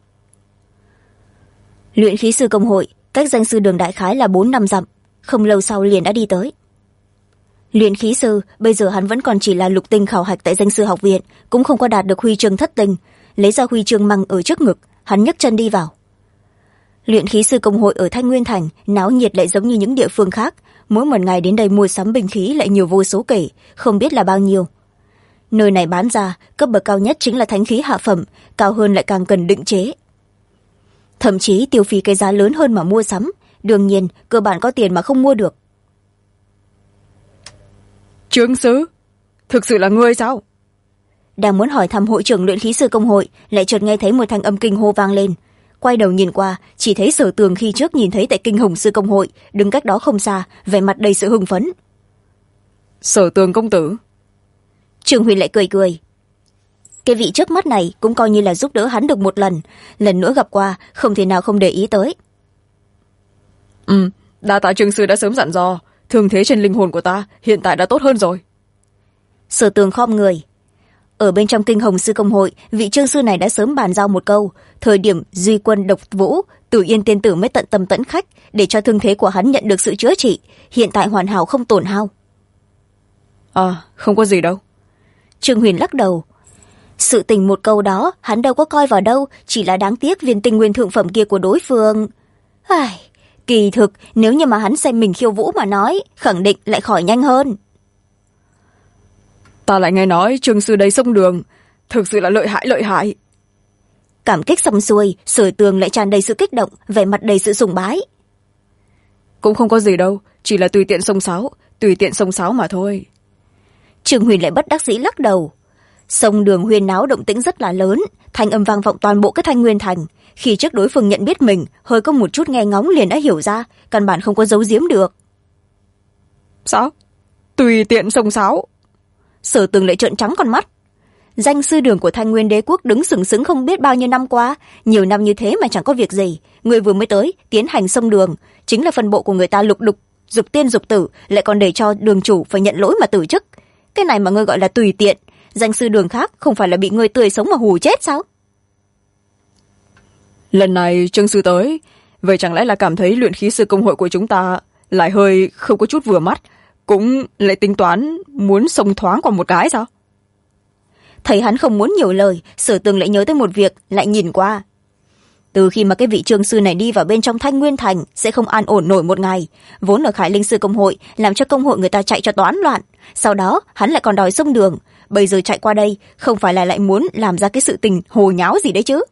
Luyện khí sư công hội cách danh sư đường đại khái là 4-5 dặm, không lâu sau liền đã đi tới. Luyện khí sư bây giờ hắn vẫn còn chỉ là lục tinh khảo hạch tại danh sư học viện, cũng không có đạt được huy chương thất tinh. Lấy ra huy chương măng ở trước ngực, hắn nhấc chân đi vào. Luyện khí sư công hội ở Thanh Nguyên Thành náo nhiệt lại giống như những địa phương khác, mỗi một ngày đến đây mua sắm binh khí lại nhiều vô số kể, không biết là bao nhiêu. Nơi này bán ra cấp bậc cao nhất chính là thánh khí hạ phẩm, cao hơn lại càng cần định chế, thậm chí tiêu phí cái giá lớn hơn mà mua sắm. Đương nhiên cơ bản có tiền mà không mua được. Trương sứ, thực sự là ngươi sao? Đang muốn hỏi thăm hội trưởng luyện khí sư công hội, lại chợt nghe thấy một thanh âm kinh hô vang lên. Quay đầu nhìn qua, chỉ thấy Sở Tường khi trước nhìn thấy tại Kinh Hồng sư công hội, đứng cách đó không xa, vẻ mặt đầy sự hưng phấn. Sở Tường công tử. Trương Huyền lại cười cười. Cái vị trước mắt này cũng coi như là giúp đỡ hắn được một lần nữa gặp qua, không thể nào không để ý tới. Đa tạ Trương sư đã sớm dặn dò, thương thế trên linh hồn của ta hiện tại đã tốt hơn rồi. Sở Tường khom người. Ở bên trong Kinh Hồng sư công hội, vị trương sư này đã sớm bàn giao một câu, thời điểm duy quân độc vũ, Tử Yên tiên tử mới tận tâm tẫn khách để cho thương thế của hắn nhận được sự chữa trị, hiện tại hoàn hảo không tổn hao. Không có gì đâu. Trương Huyền lắc đầu. Sự tình một câu đó hắn đâu có coi vào đâu, chỉ là đáng tiếc viên tinh nguyên thượng phẩm kia của đối phương. Kỳ thực nếu như mà hắn xem mình khiêu vũ mà nói, khẳng định lại khỏi nhanh hơn. Ta lại nghe nói Trương sư đây sông đường, thực sự là lợi hại. Cảm kích xong xuôi, Sở Tường lại tràn đầy sự kích động, vẻ mặt đầy sự sùng bái. Cũng không có gì đâu, chỉ là tùy tiện xông xáo mà thôi. Trương Huyền lại bất đắc dĩ lắc đầu. Sông đường huyên náo động tĩnh rất là lớn, thanh âm vang vọng toàn bộ cái Thanh Nguyên Thành. Khi trước đối phương nhận biết mình, hơi có một chút nghe ngóng liền đã hiểu ra, căn bản không có giấu giếm được. Sao? Tùy tiện xông xáo? Sở Tường lại trợn trắng con mắt. Danh sư đường của Thanh Nguyên đế quốc đứng sừng sững không biết bao nhiêu năm qua, nhiều năm như thế mà chẳng có việc gì. Người vừa mới tới tiến hành sông đường, chính là phân bộ của người ta lục đục, dục tiên dục tử, lại còn để cho đường chủ phải nhận lỗi mà từ chức. Cái này mà ngươi gọi là tùy tiện, danh sư đường khác không phải là bị ngươi tươi sống mà hù chết sao? Lần này Trương sư tới, vậy chẳng lẽ là cảm thấy luyện khí sư công hội của chúng ta lại hơi không có chút vừa mắt, cũng lại tính toán muốn xông thoáng qua một cái sao? Thấy hắn không muốn nhiều lời, Sở Tường lại nhớ tới một việc, lại nhìn qua. Từ khi mà cái vị trương sư này đi vào bên trong Thanh Nguyên Thành, sẽ không an ổn nổi một ngày. Vốn ở Khải Linh sư công hội, làm cho công hội người ta chạy cho toán loạn. Sau đó hắn lại còn đòi xông đường, bây giờ chạy qua đây không phải là lại muốn làm ra cái sự tình hồ nháo gì đấy chứ?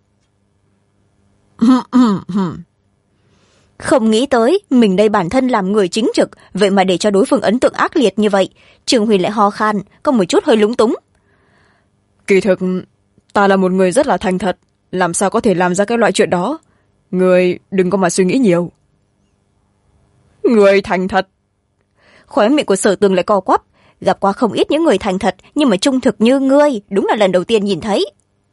Không nghĩ tới mình đây bản thân làm người chính trực, vậy mà để cho đối phương ấn tượng ác liệt như vậy. Trương Huyền lại ho khan, có một chút hơi lúng túng. Kỳ thực ta là một người rất là thành thật, làm sao có thể làm ra cái loại chuyện đó. Người đừng có mà suy nghĩ nhiều. Người thành thật? Khóe miệng của Sở Tường lại co quắp. Gặp qua không ít những người thành thật, nhưng mà trung thực như ngươi, đúng là lần đầu tiên nhìn thấy.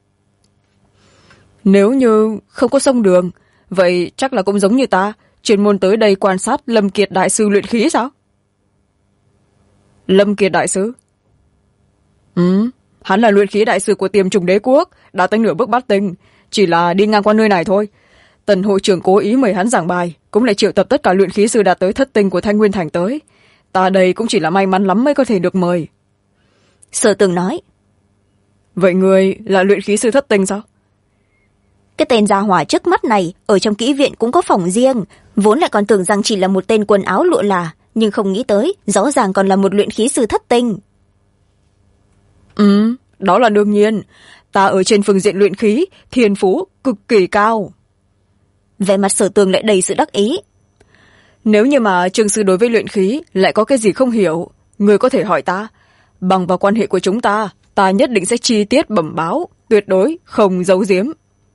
Nếu như không có sông đường, vậy chắc là cũng giống như ta, chuyên môn tới đây quan sát Lâm Kiệt đại sư luyện khí sao? Lâm Kiệt đại sư? Hắn là luyện khí đại sư của Tiềm Trùng đế quốc, đã tới nửa bước bát tinh, chỉ là đi ngang qua nơi này thôi. Tần hội trưởng cố ý mời hắn giảng bài, cũng lại triệu tập tất cả luyện khí sư đạt tới thất tinh của Thanh Nguyên Thành tới. Ta đây cũng chỉ là may mắn lắm mới có thể được mời. Sở Tường nói. Vậy người là luyện khí sư thất tinh sao? Cái tên gia hỏa trước mắt này ở trong kỹ viện cũng có phòng riêng, vốn lại còn tưởng rằng chỉ là một tên quần áo lụa là, nhưng không nghĩ tới rõ ràng còn là một luyện khí sư thất tinh. Đó là đương nhiên, ta ở trên phương diện luyện khí thiên phú cực kỳ cao. Vẻ mặt Sở Tường lại đầy sự đắc ý. Nếu như mà Trương sư đối với luyện khí lại có cái gì không hiểu, người có thể hỏi ta. Bằng vào quan hệ của chúng ta, ta nhất định sẽ chi tiết bẩm báo, tuyệt đối không giấu giếm.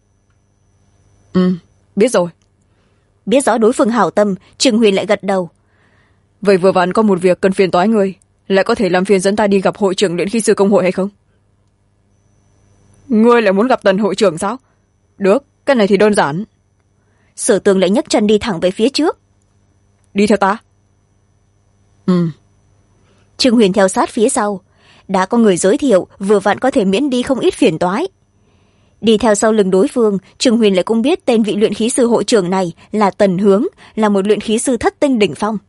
Biết rồi. Biết rõ đối phương hảo tâm, Trương Huyền lại gật đầu. Vậy vừa vặn có một việc cần phiền toái người, lại có thể làm phiền dẫn ta đi gặp hội trưởng luyện khí sư công hội hay không? Ngươi lại muốn gặp Tần hội trưởng sao? Được, cái này thì đơn giản. Sở Tường lại nhấc chân đi thẳng về phía trước. Đi theo ta. Trương Huyền theo sát phía sau. đã có người giới thiệu, vừa vặn có thể miễn đi không ít phiền toái. Đi theo sau lưng đối phương, Trương Huyền lại cũng biết tên vị luyện khí sư hội trưởng này là Tần Hướng, là một luyện khí sư thất tinh đỉnh phong.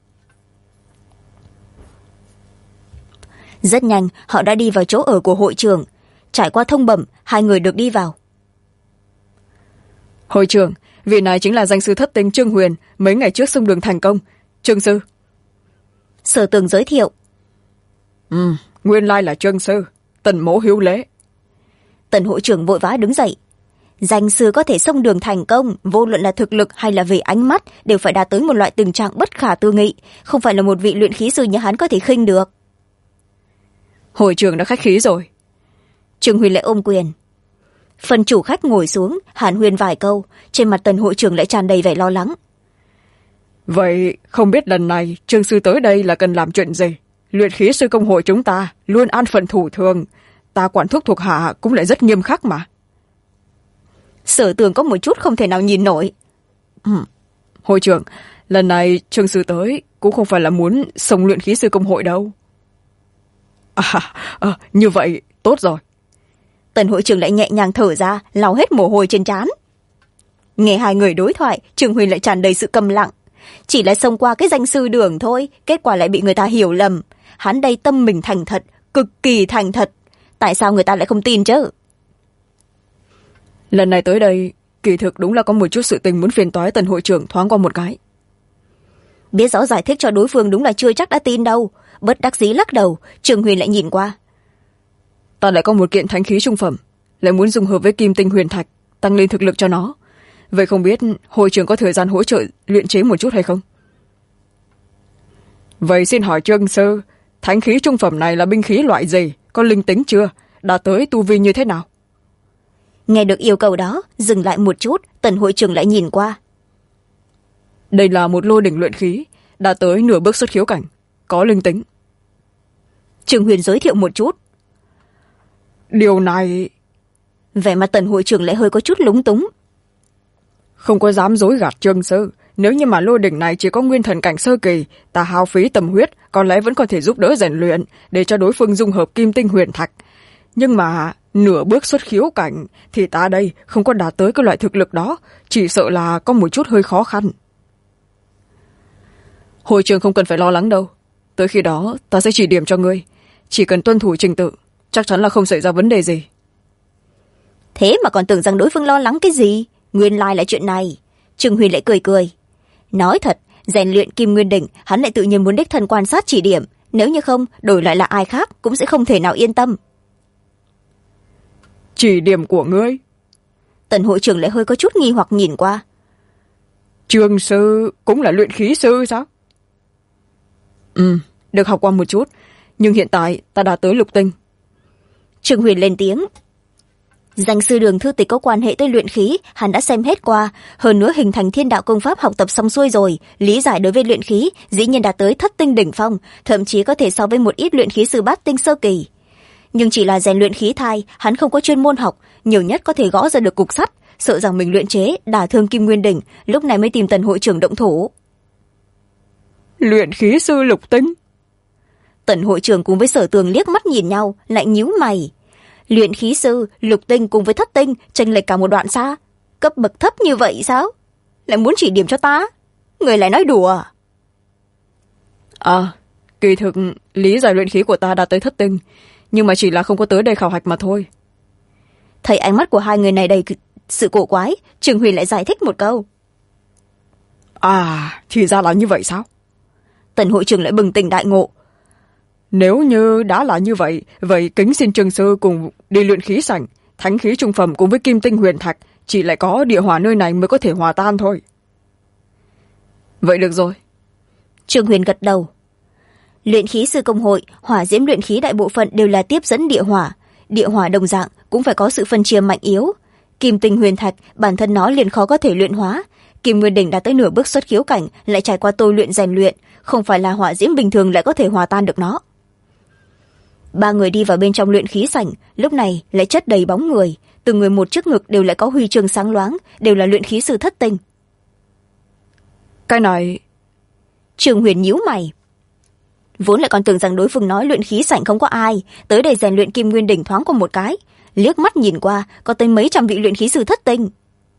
Rất nhanh họ đã đi vào chỗ ở của hội trưởng. Trải qua thông bẩm, hai người được đi vào. Hội trưởng, vị này chính là danh sư thất tinh Trương Huyền, mấy ngày trước xông đường thành công. Trương sư. Sở Tường giới thiệu. Nguyên lai là Trương sư, Tần mỗ hiếu lễ. Tần hội trưởng vội vã đứng dậy. Danh sư có thể xông đường thành công, vô luận là thực lực hay là về ánh mắt, đều phải đạt tới một loại tình trạng bất khả tư nghị, không phải là một vị luyện khí sư như hắn có thể khinh được. Hội trưởng đã khách khí rồi. Trương Huyền lại ôm quyền. Phần chủ khách ngồi xuống, hàn huyên vài câu, trên mặt Tần hội trưởng lại tràn đầy vẻ lo lắng. Vậy không biết lần này Trương sư tới đây là cần làm chuyện gì? Luyện khí sư công hội chúng ta luôn an phận thủ thường, ta quản thúc thuộc hạ cũng lại rất nghiêm khắc mà. Sở Tường có một chút không thể nào nhìn nổi. Hội trưởng, lần này Trương sư tới cũng không phải là muốn xông luyện khí sư công hội đâu. Như vậy tốt rồi. Tần hội trưởng lại nhẹ nhàng thở ra, lau hết mồ hôi trên trán. Nghe hai người đối thoại, Trương Huyền lại tràn đầy sự câm lặng. Chỉ là xông qua cái danh sư đường thôi, kết quả lại bị người ta hiểu lầm. Hắn đây tâm mình thành thật, cực kỳ thành thật. Tại sao người ta lại không tin chứ? Lần này tới đây, kỳ thực đúng là có một chút sự tình muốn phiền toái Tần hội trưởng thoáng qua một cái. Biết rõ giải thích cho đối phương đúng là chưa chắc đã tin đâu. Bất đắc dĩ lắc đầu, Trương Huyền lại nhìn qua. Ta lại có một kiện thánh khí trung phẩm, lại muốn dùng hợp với kim tinh huyền thạch, tăng lên thực lực cho nó. Vậy không biết hội trưởng có thời gian hỗ trợ luyện chế một chút hay không? Vậy xin hỏi Trương sư, thánh khí trung phẩm này là binh khí loại gì, có linh tính chưa, đã tới tu vi như thế nào? Nghe được yêu cầu đó, dừng lại một chút, Tần hội trưởng lại nhìn qua. Đây là một lô đỉnh luyện khí, đã tới nửa bước xuất khiếu cảnh, có linh tính. Trương Huyền giới thiệu một chút. Điều này... Vẻ mặt Tần hội trưởng lại hơi có chút lúng túng. Không có dám dối gạt Trương sư, nếu như mà lô đỉnh này chỉ có nguyên thần cảnh sơ kỳ, ta hao phí tâm huyết, có lẽ vẫn có thể giúp đỡ rèn luyện, để cho đối phương dung hợp kim tinh huyền thạch. Nhưng mà nửa bước xuất khiếu cảnh thì ta đây không có đạt tới cái loại thực lực đó, chỉ sợ là có một chút hơi khó khăn. Hội trưởng không cần phải lo lắng đâu, tới khi đó ta sẽ chỉ điểm cho ngươi, chỉ cần tuân thủ trình tự, chắc chắn là không xảy ra vấn đề gì. Thế mà còn tưởng rằng đối phương lo lắng cái gì, nguyên lai là chuyện này. Trương Huyền lại cười cười. Nói thật, rèn luyện kim nguyên đỉnh, hắn lại tự nhiên muốn đích thân quan sát chỉ điểm, nếu như không, đổi lại là ai khác cũng sẽ không thể nào yên tâm. Chỉ điểm của ngươi? Tần hội trưởng lại hơi có chút nghi hoặc nhìn qua. Trương sư cũng là luyện khí sư sao? Được học qua một chút, nhưng hiện tại ta đã tới lục tinh. Trương Huyền lên tiếng. Danh sư đường thư tịch có quan hệ tới luyện khí, hắn đã xem hết qua, hơn nữa hình thành thiên đạo công pháp học tập xong xuôi rồi, lý giải đối với luyện khí dĩ nhiên đạt tới thất tinh đỉnh phong, thậm chí có thể so với một ít luyện khí sư bát tinh sơ kỳ. Nhưng chỉ là rèn luyện khí thai, hắn không có chuyên môn học, nhiều nhất có thể gõ ra được cục sắt, sợ rằng mình luyện chế đả thương kim nguyên đỉnh, lúc này mới tìm Tần hội trưởng động thủ. Luyện khí sư lục tinh? Tần hội trưởng cùng với Sở Tường liếc mắt nhìn nhau, lại nhíu mày. Luyện khí sư lục tinh cùng với thất tinh chênh lệch cả một đoạn xa, cấp bậc thấp như vậy sao? Lại muốn chỉ điểm cho ta? Người lại nói đùa. Kỳ thực lý giải luyện khí của ta đã tới thất tinh, nhưng mà chỉ là không có tới đây khảo hạch mà thôi. Thấy ánh mắt của hai người này đầy sự cổ quái, Trương Huyền lại giải thích một câu. Thì ra là như vậy sao? Tần hội trưởng lại bừng tỉnh đại ngộ. Nếu như đã là như vậy, vậy kính xin Trương sư cùng đi luyện khí sảnh, thánh khí trung phẩm cùng với kim tinh huyền thạch, chỉ lại có địa hỏa nơi này mới có thể hòa tan thôi. Vậy được rồi. Trương Huyền gật đầu. Luyện khí sư công hội, hỏa diễm luyện khí đại bộ phận đều là tiếp dẫn địa hỏa. Địa hỏa đồng dạng cũng phải có sự phân chia mạnh yếu. Kim tinh huyền thạch bản thân nó liền khó có thể luyện hóa. Kim nguyên đỉnh đã tới nửa bước xuất khiếu cảnh, lại trải qua tôi luyện rèn luyện, không phải là hỏa diễm bình thường lại có thể hòa tan được nó. Ba người đi vào bên trong luyện khí sảnh, lúc này lại chất đầy bóng người, từng người một trước ngực đều lại có huy chương sáng loáng, đều là luyện khí sư thất tinh. Cái này... Trương Huyền nhíu mày. vốn lại còn tưởng rằng đối phương nói luyện khí sảnh không có ai, tới đây rèn luyện kim nguyên đỉnh thoáng qua một cái, liếc mắt nhìn qua có tới mấy trăm vị luyện khí sư thất tinh.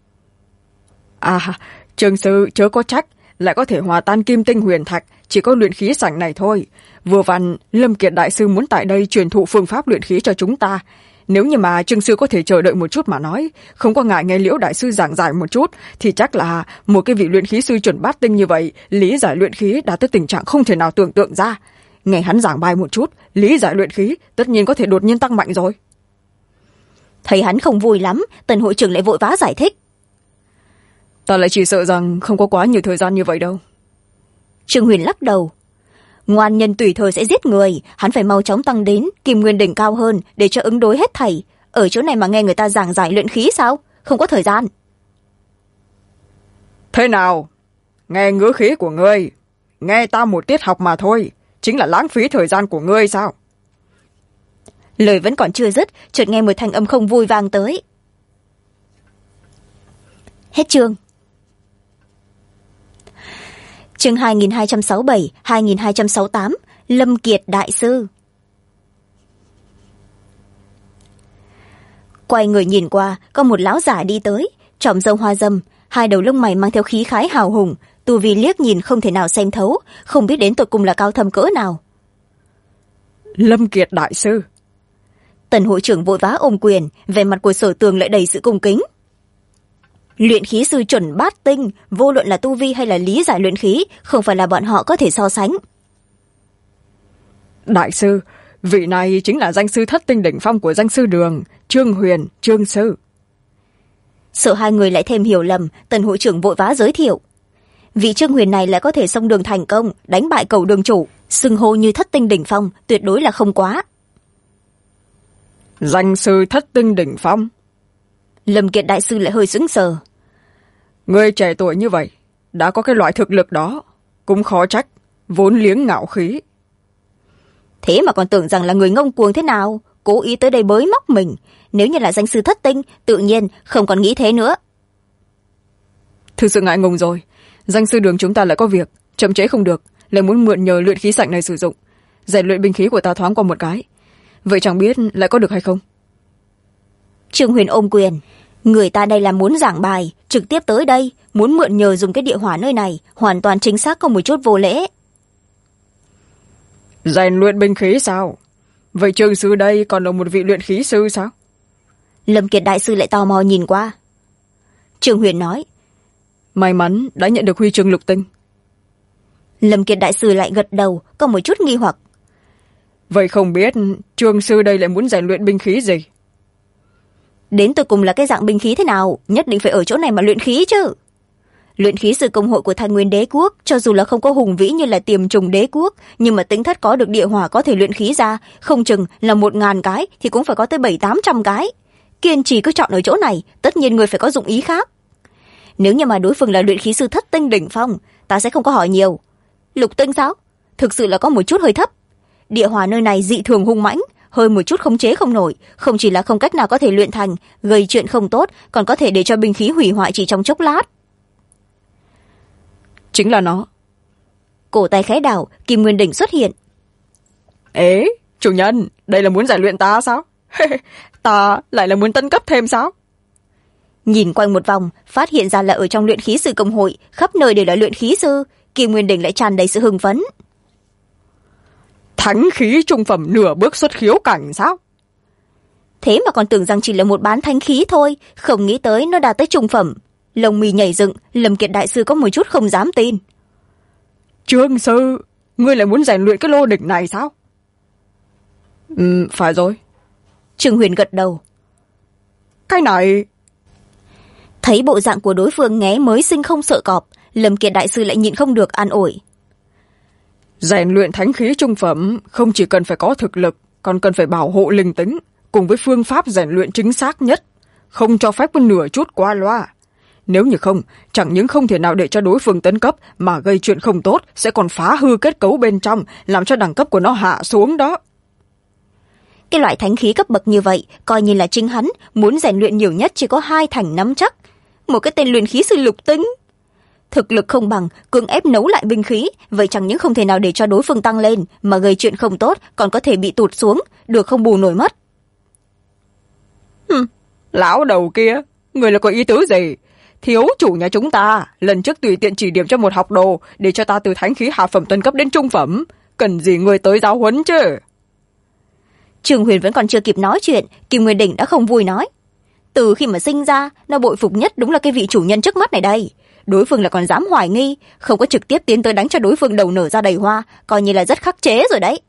Trương sư chớ có trách, lại có thể hòa tan kim tinh huyền thạch, chỉ có luyện khí sảnh này thôi. Vừa vặn Lâm Kiệt đại sư muốn tại đây truyền thụ phương pháp luyện khí cho chúng ta. Nếu như mà Trương sư có thể chờ đợi một chút mà nói, không có ngại nghe Liễu đại sư giảng giải một chút, thì chắc là một cái vị luyện khí sư chuẩn bát tinh như vậy, lý giải luyện khí đã tới tình trạng không thể nào tưởng tượng ra. Nghe hắn giảng bài một chút, lý giải luyện khí tất nhiên có thể đột nhiên tăng mạnh rồi. Thấy hắn không vui lắm, Tần hội trưởng lại vội vã giải thích. Ta lại chỉ sợ rằng không có quá nhiều thời gian như vậy đâu. Trương Huyền lắc đầu. Ngoan nhân tùy thời sẽ giết người, hắn phải mau chóng tăng đến kim nguyên đỉnh cao hơn để cho ứng đối hết thảy. Ở chỗ này mà nghe người ta giảng giải luyện khí sao? Không có thời gian. Thế nào? Nghe ngữ khí của ngươi, nghe ta một tiết học mà thôi, chính là lãng phí thời gian của ngươi sao? Lời vẫn còn chưa dứt, chợt nghe một thanh âm không vui vang tới. Hết chương. Chương 2267, 2268, Lâm Kiệt đại sư. Quay người nhìn qua, có một lão giả đi tới, trọm râu hoa râm, hai đầu lông mày mang theo khí khái hào hùng, tu vi liếc nhìn không thể nào xem thấu, không biết đến tột cùng là cao thâm cỡ nào. Lâm Kiệt đại sư. Tần hội trưởng vội vã ôm quyền, vẻ mặt của Sở Tường lại đầy sự cung kính. Luyện khí sư chuẩn bát tinh, vô luận là tu vi hay là lý giải luyện khí, không phải là bọn họ có thể so sánh. Đại sư, vị này chính là danh sư thất tinh đỉnh phong của danh sư đường, Trương Huyền, Trương sư. Sợ hai người lại thêm hiểu lầm, Tần hội trưởng vội vã giới thiệu. Vị Trương Huyền này lại có thể xông đường thành công, đánh bại cầu đường chủ, xưng hô như thất tinh đỉnh phong, tuyệt đối là không quá. Danh sư thất tinh đỉnh phong. Lâm Kiệt đại sư lại hơi sững sờ. Người trẻ tuổi như vậy, đã có cái loại thực lực đó, cũng khó trách, vốn liếng ngạo khí. Thế mà còn tưởng rằng là người ngông cuồng thế nào, cố ý tới đây bới móc mình. Nếu như là danh sư thất tinh, tự nhiên không còn nghĩ thế nữa. Thực sự ngại ngùng rồi, danh sư đường chúng ta lại có việc, chậm trễ không được, lại muốn mượn nhờ luyện khí sảnh này sử dụng, rèn luyện binh khí của ta thoáng qua một cái. Vậy chẳng biết lại có được hay không? Trương Huyền ôm quyền. Người ta đây là muốn giảng bài, trực tiếp tới đây, muốn mượn nhờ dùng cái địa hỏa nơi này, hoàn toàn chính xác không một chút vô lễ. Rèn luyện binh khí sao? Vậy Trương sư đây còn là một vị luyện khí sư sao? Lâm Kiệt đại sư lại tò mò nhìn qua. Trương Huyền nói. May mắn đã nhận được huy chương lục tinh. Lâm Kiệt đại sư lại gật đầu, có một chút nghi hoặc. Vậy không biết Trương sư đây lại muốn rèn luyện binh khí gì? Đến từ cùng là cái dạng binh khí thế nào, nhất định phải ở chỗ này mà luyện khí chứ. Luyện khí sư công hội của Thanh Nguyên đế quốc, cho dù là không có hùng vĩ như là Tiềm Trùng đế quốc, nhưng mà tính thất có được địa hỏa có thể luyện khí ra, không chừng là 1000 cái thì cũng phải có tới 700-800 cái. Kiên trì cứ chọn ở chỗ này, tất nhiên người phải có dụng ý khác. Nếu như mà đối phương là luyện khí sư thất tinh đỉnh phong, ta sẽ không có hỏi nhiều. Lục tinh sao? Thực sự là có một chút hơi thấp. Địa hỏa nơi này dị thường hung mãnh, hơi một chút khống chế không nổi, không chỉ là không cách nào có thể luyện thành, gây chuyện không tốt, còn có thể để cho binh khí hủy hoại chỉ trong chốc lát. Chính là nó. Cổ tay khẽ đảo, kim nguyên đỉnh xuất hiện. Ế, chủ nhân, đây là muốn giải luyện ta sao? Ta lại là muốn tân cấp thêm sao? Nhìn quanh một vòng, phát hiện ra là ở trong luyện khí sư công hội, khắp nơi đều là luyện khí sư, kim nguyên đỉnh lại tràn đầy sự hưng phấn. Thánh khí trung phẩm nửa bước xuất khiếu cảnh sao? Thế mà còn tưởng rằng chỉ là một bán thánh khí thôi, không nghĩ tới nó đạt tới trung phẩm. Lông mì nhảy dựng, Lâm Kiệt đại sư có một chút không dám tin. Trương sư, ngươi lại muốn rèn luyện cái lô đỉnh này sao? Phải rồi. Trương Huyền gật đầu. Cái này... Thấy bộ dạng của đối phương nghé mới sinh không sợ cọp, Lâm Kiệt đại sư lại nhịn không được an ủi. Rèn luyện thánh khí trung phẩm không chỉ cần phải có thực lực, còn cần phải bảo hộ linh tính, cùng với phương pháp rèn luyện chính xác nhất, không cho phép có nửa chút qua loa. Nếu như không, chẳng những không thể nào để cho đối phương tấn cấp, mà gây chuyện không tốt, sẽ còn phá hư kết cấu bên trong, làm cho đẳng cấp của nó hạ xuống đó. Cái loại thánh khí cấp bậc như vậy, coi như là chính hắn, muốn rèn luyện nhiều nhất chỉ có 2 thành nắm chắc. Một cái tên luyện khí sư lục tinh. thực lực không bằng, cưỡng ép nấu lại binh khí, vậy chẳng những không thể nào để cho đối phương tăng lên, mà gây chuyện không tốt, còn có thể bị tụt xuống, được không bù nổi mất. Lão đầu kia, người là có ý tứ gì? Thiếu chủ nhà chúng ta lần trước tùy tiện chỉ điểm cho một học đồ để cho ta từ thánh khí hạ phẩm tấn cấp đến trung phẩm, cần gì người tới giáo huấn chứ? Trương Huyền vẫn còn chưa kịp nói chuyện, Kim Nguyên Đỉnh đã không vui nói. Từ khi mà sinh ra, nó bội phục nhất đúng là cái vị chủ nhân trước mắt này đây. Đối phương là còn dám hoài nghi, không có trực tiếp tiến tới đánh cho đối phương đầu nở ra đầy hoa, coi như là rất khắc chế rồi đấy.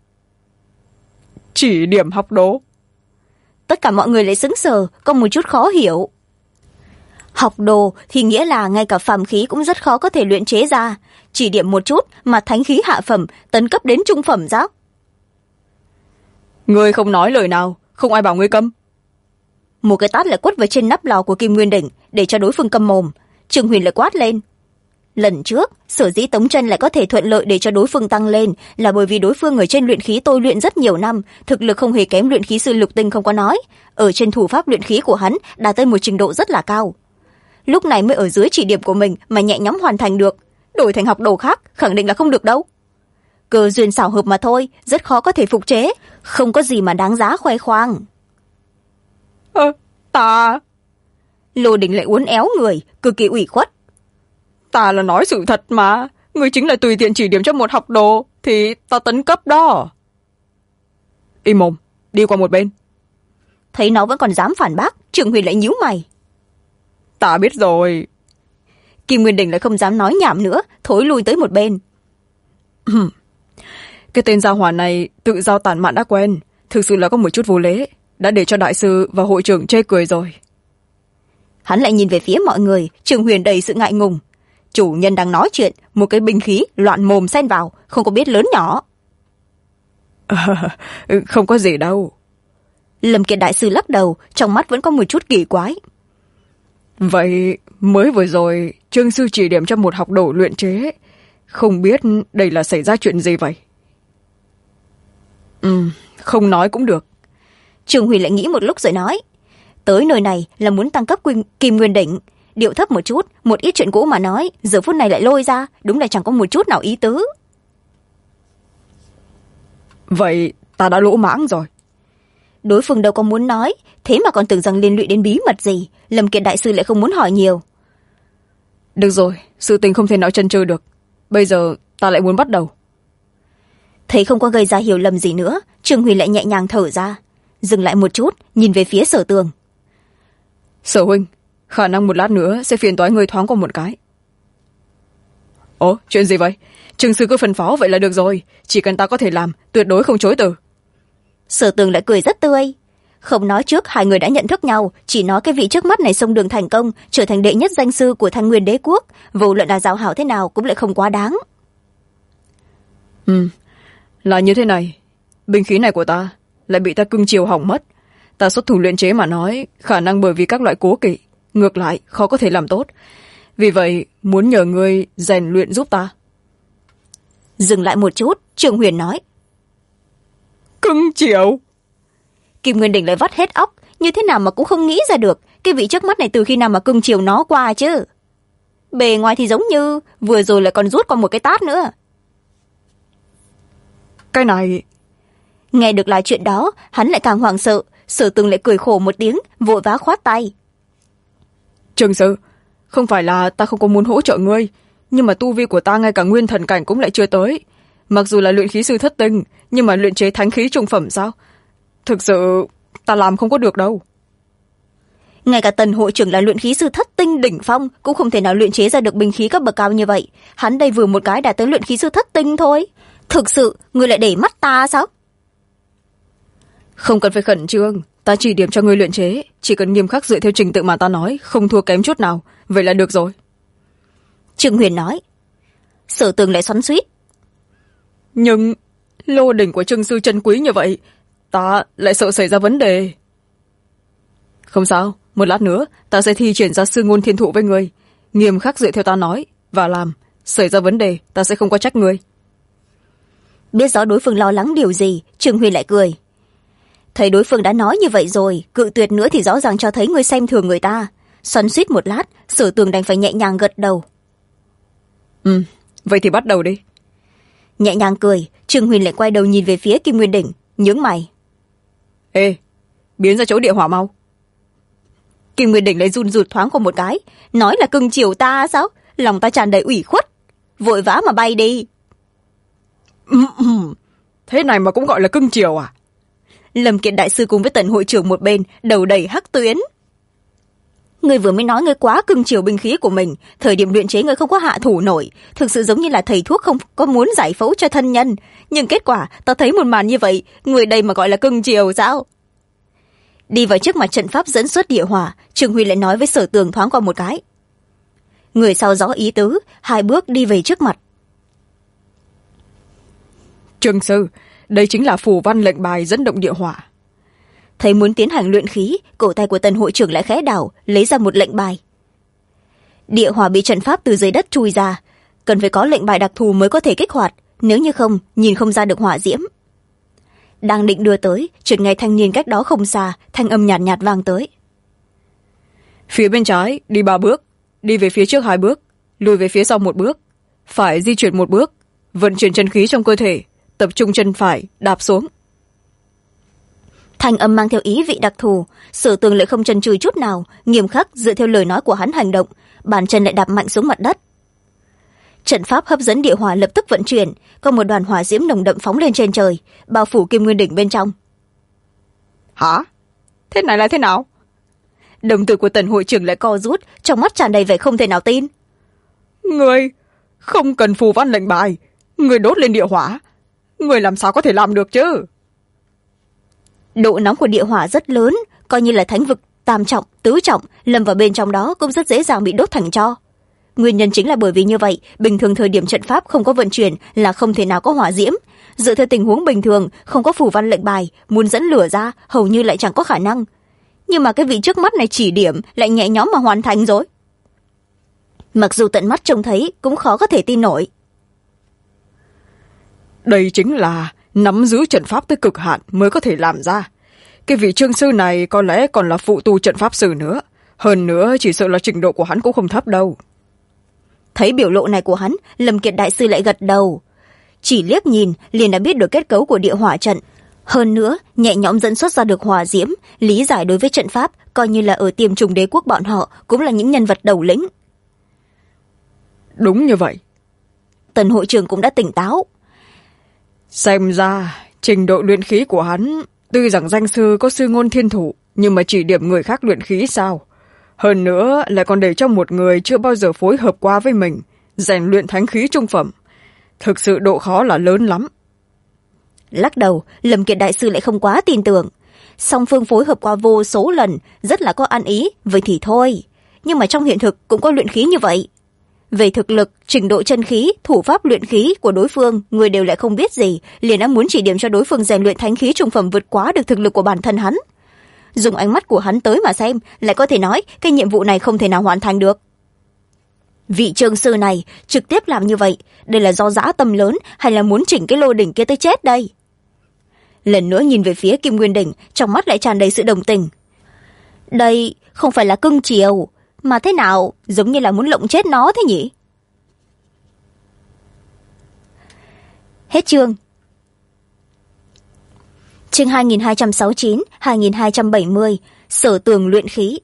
Chỉ điểm học đồ? Tất cả mọi người lại sững sờ, có một chút khó hiểu. Học đồ thì nghĩa là ngay cả phàm khí cũng rất khó có thể luyện chế ra, chỉ điểm một chút mà thánh khí hạ phẩm tấn cấp đến trung phẩm sao? Ngươi không nói lời nào, không ai bảo ngươi câm. Một cái tát lại quất vào trên nắp lò của Kim Nguyên Đỉnh để cho đối phương câm mồm. Trương Huyền lại quát lên. Lần trước sở dĩ Tống Chân lại có thể thuận lợi để cho đối phương tăng lên là bởi vì đối phương ở trên luyện khí tôi luyện rất nhiều năm, thực lực không hề kém luyện khí sư Lục Tinh không có nói, ở trên thủ pháp luyện khí của hắn đạt tới một trình độ rất là cao. Lúc này mới ở dưới chỉ điểm của mình mà nhẹ nhõm hoàn thành được, đổi thành học đồ khác khẳng định là không được đâu. Cơ duyên xảo hợp mà thôi, rất khó có thể phục chế, không có gì mà đáng giá khoe khoang. Ta... Lô Đình lại uốn éo người, cực kỳ ủy khuất. Ta là nói sự thật mà, ngươi chính là tùy tiện chỉ điểm cho một học đồ, thì ta tấn cấp đó. Im mồm, đi qua một bên. Thấy nó vẫn còn dám phản bác, Trương Huyền lại nhíu mày. Ta biết rồi. Kim Nguyên Đình lại không dám nói nhảm nữa, thối lui tới một bên. Cái tên gia hỏa này tự giao tản mạn đã quen, thực sự là có một chút vô lễ, đã để cho đại sư và hội trưởng chê cười rồi. Hắn lại nhìn về phía mọi người, Trương Huyền đầy sự ngại ngùng. Chủ nhân đang nói chuyện, một cái binh khí loạn mồm xen vào, không có biết lớn nhỏ. Không có gì đâu. Lâm Kiệt đại sư lắc đầu, trong mắt vẫn có một chút kỳ quái. Vậy mới vừa rồi Trương sư chỉ điểm cho một học đồ luyện chế, không biết đây là xảy ra chuyện gì vậy? Không nói cũng được. Trương Huyền lại nghĩ một lúc rồi nói. Tới nơi này là muốn tăng cấp Kim Nguyên Đỉnh, điệu thấp một chút, một ít chuyện cũ mà nói, giờ phút này lại lôi ra, đúng là chẳng có một chút nào ý tứ. Vậy ta đã lỗ mãng rồi. Đối phương đâu có muốn nói, thế mà còn tưởng rằng liên lụy đến bí mật gì, Lâm Kiệt đại sư lại không muốn hỏi nhiều. Được rồi, sự tình không thể nào chần chừ được, bây giờ ta lại muốn bắt đầu. Thấy không có gây ra hiểu lầm gì nữa, Trương Huyền lại nhẹ nhàng thở ra, dừng lại một chút, nhìn về phía Sở Tường. Sở huynh, khả năng một lát nữa sẽ phiền toái người thoáng qua một cái. Ồ, chuyện gì vậy? Trương sư cứ phân phó vậy là được rồi, chỉ cần ta có thể làm, tuyệt đối không chối từ. Sở Tường lại cười rất tươi. Không nói trước hai người đã nhận thức nhau, chỉ nói cái vị trước mắt này xông đường thành công, trở thành đệ nhất danh sư của Thanh Nguyên Đế quốc, vô luận là giao hảo thế nào cũng lại không quá đáng. Là như thế này, binh khí này của ta lại bị ta cưng chiều hỏng mất. Ta xuất thủ luyện chế mà nói, khả năng bởi vì các loại cố kỵ, ngược lại khó có thể làm tốt. Vì vậy muốn nhờ ngươi rèn luyện giúp ta. Dừng lại một chút, Trương Huyền nói. Cưng chiều? Kim Nguyên Đỉnh lại vắt hết óc, như thế nào mà cũng không nghĩ ra được cái vị trước mắt này từ khi nào mà cưng chiều nó qua chứ. Bề ngoài thì giống như vừa rồi lại còn rút qua một cái tát nữa. Cái này... Nghe được lại chuyện đó, hắn lại càng hoảng sợ. Sở Tường lại cười khổ một tiếng, vội vã khoát tay. Trương sư, không phải là ta không có muốn hỗ trợ ngươi, nhưng mà tu vi của ta ngay cả nguyên thần cảnh cũng lại chưa tới. Mặc dù là luyện khí sư thất tinh, nhưng mà luyện chế thánh khí trung phẩm sao? Thực sự ta làm không có được đâu. Ngay cả Tần hội trưởng là luyện khí sư thất tinh đỉnh phong cũng không thể nào luyện chế ra được binh khí cấp bậc cao như vậy. Hắn đây vừa một cái đã tới luyện khí sư thất tinh thôi. Thực sự ngươi lại để mắt ta sao? Không cần phải khẩn trương, ta chỉ điểm cho ngươi luyện chế, chỉ cần nghiêm khắc dựa theo trình tự mà ta nói, không thua kém chút nào, vậy là được rồi. Trương Huyền nói. Sở Tường lại xoắn xuýt. Nhưng lô đỉnh của Trương sư chân quý như vậy, ta lại sợ xảy ra vấn đề. Không sao, một lát nữa ta sẽ thi triển ra sư ngôn thiên thụ với ngươi, nghiêm khắc dựa theo ta nói và làm, xảy ra vấn đề ta sẽ không có trách ngươi. Biết rõ đối phương lo lắng điều gì, Trương Huyền lại cười. Thấy đối phương đã nói như vậy rồi, cự tuyệt nữa thì rõ ràng cho thấy ngươi xem thường người ta. Xoắn xuýt một lát, Sở Tường đành phải nhẹ nhàng gật đầu. Vậy thì bắt đầu đi. Nhẹ nhàng cười, Trương Huyền lại quay đầu nhìn về phía Kim Nguyên Đỉnh, nhướng mày. Ê, biến ra chỗ địa hỏa mau. Kim Nguyên Đỉnh lại run rụt thoáng qua một cái, nói là cưng chiều ta sao? Lòng ta tràn đầy ủy khuất, vội vã mà bay đi. Thế này mà cũng gọi là cưng chiều à? Lâm Kiện đại sư cùng với Tần hội trưởng một bên, đầu đầy hắc tuyến. Ngươi vừa mới nói ngươi quá cưng chiều binh khí của mình, thời điểm luyện chế ngươi không có hạ thủ nổi, thực sự giống như là thầy thuốc không có muốn giải phẫu cho thân nhân, nhưng kết quả ta thấy một màn như vậy, người đây mà gọi là cưng chiều sao? Đi vào trước mặt trận pháp dẫn xuất địa hỏa, Trương Huy lại nói với Sở Tường thoáng qua một cái. Người sau rõ ý tứ, 2 bước đi về trước mặt. Trương sư, đây chính là phù văn lệnh bài dẫn động địa hỏa. Thấy muốn tiến hành luyện khí, cổ tay của Tần hội trưởng lại khẽ đảo, lấy ra một lệnh bài. Địa hỏa bị trận pháp từ dưới đất chui ra, cần phải có lệnh bài đặc thù mới có thể kích hoạt, nếu như không, nhìn không ra được hỏa diễm. Đang định đưa tới, chợt nghe thanh niên cách đó không xa, thanh âm nhạt nhạt vang tới. Phía bên trái, đi 3 bước, đi về phía trước 2 bước, lùi về phía sau 1 bước, phải di chuyển 1 bước, vận chuyển chân khí trong cơ thể, tập trung chân phải, đạp xuống. Thanh âm mang theo ý vị đặc thù, Sở Tường lại không chần chừ chút nào, nghiêm khắc dựa theo lời nói của hắn hành động, bàn chân lại đạp mạnh xuống mặt đất. Trận pháp hấp dẫn địa hỏa lập tức vận chuyển, có một đoàn hỏa diễm nồng đậm phóng lên trên trời, bao phủ Kim Nguyên Đỉnh bên trong. Hả? Thế này là thế nào? Đồng tử của Tần hội trưởng lại co rút, trong mắt tràn đầy vẻ không thể nào tin. Người không cần phù văn lệnh bài, người đốt lên địa hỏa, người làm sao có thể làm được chứ? Độ nóng của địa hỏa rất lớn, coi như là thánh vực tam trọng, tứ trọng, lâm vào bên trong đó cũng rất dễ dàng bị đốt thành tro. Nguyên nhân chính là bởi vì như vậy, bình thường thời điểm trận pháp không có vận chuyển là không thể nào có hỏa diễm. Dựa theo tình huống bình thường, không có phù văn lệnh bài, muốn dẫn lửa ra hầu như lại chẳng có khả năng. Nhưng mà cái vị trước mắt này chỉ điểm lại nhẹ nhõm mà hoàn thành rồi. Mặc dù tận mắt trông thấy cũng khó có thể tin nổi. Đây chính là nắm giữ trận pháp tới cực hạn mới có thể làm ra. Cái vị Trương sư này có lẽ còn là phụ tu trận pháp sư nữa. Hơn nữa chỉ sợ là trình độ của hắn cũng không thấp đâu. Thấy biểu lộ này của hắn, Lâm Kiệt đại sư lại gật đầu. Chỉ liếc nhìn liền đã biết được kết cấu của địa hỏa trận. Hơn nữa, nhẹ nhõm dẫn xuất ra được hỏa diễm, lý giải đối với trận pháp, coi như là ở Tiêm Trùng Đế quốc bọn họ cũng là những nhân vật đầu lĩnh. Đúng như vậy. Tần hội trưởng cũng đã tỉnh táo. Xem ra, trình độ luyện khí của hắn, tuy rằng danh sư có sư ngôn thiên thủ, nhưng mà chỉ điểm người khác luyện khí sao? Hơn nữa lại còn để cho một người chưa bao giờ phối hợp qua với mình, rèn luyện thánh khí trung phẩm. Thực sự độ khó là lớn lắm. Lắc đầu, Lâm Kiệt đại sư lại không quá tin tưởng. Song phương phối hợp qua vô số lần, rất là có ăn ý, vậy thì thôi. Nhưng mà trong hiện thực cũng có luyện khí như vậy. Về thực lực, trình độ chân khí, thủ pháp luyện khí của đối phương, người đều lại không biết gì, liền đã muốn chỉ điểm cho đối phương rèn luyện thánh khí trung phẩm vượt quá được thực lực của bản thân hắn. Dùng ánh mắt của hắn tới mà xem, lại có thể nói cái nhiệm vụ này không thể nào hoàn thành được. Vị Trương sư này trực tiếp làm như vậy, đây là do dã tâm lớn hay là muốn chỉnh cái lô đỉnh kia tới chết đây? Lần nữa nhìn về phía Kim Nguyên Đỉnh, trong mắt lại tràn đầy sự đồng tình. Đây không phải là cưng chiều, mà thế nào giống như là muốn lộng chết nó thế nhỉ? Hết chương. Chương 2269, 2270, Sở Tường luyện khí.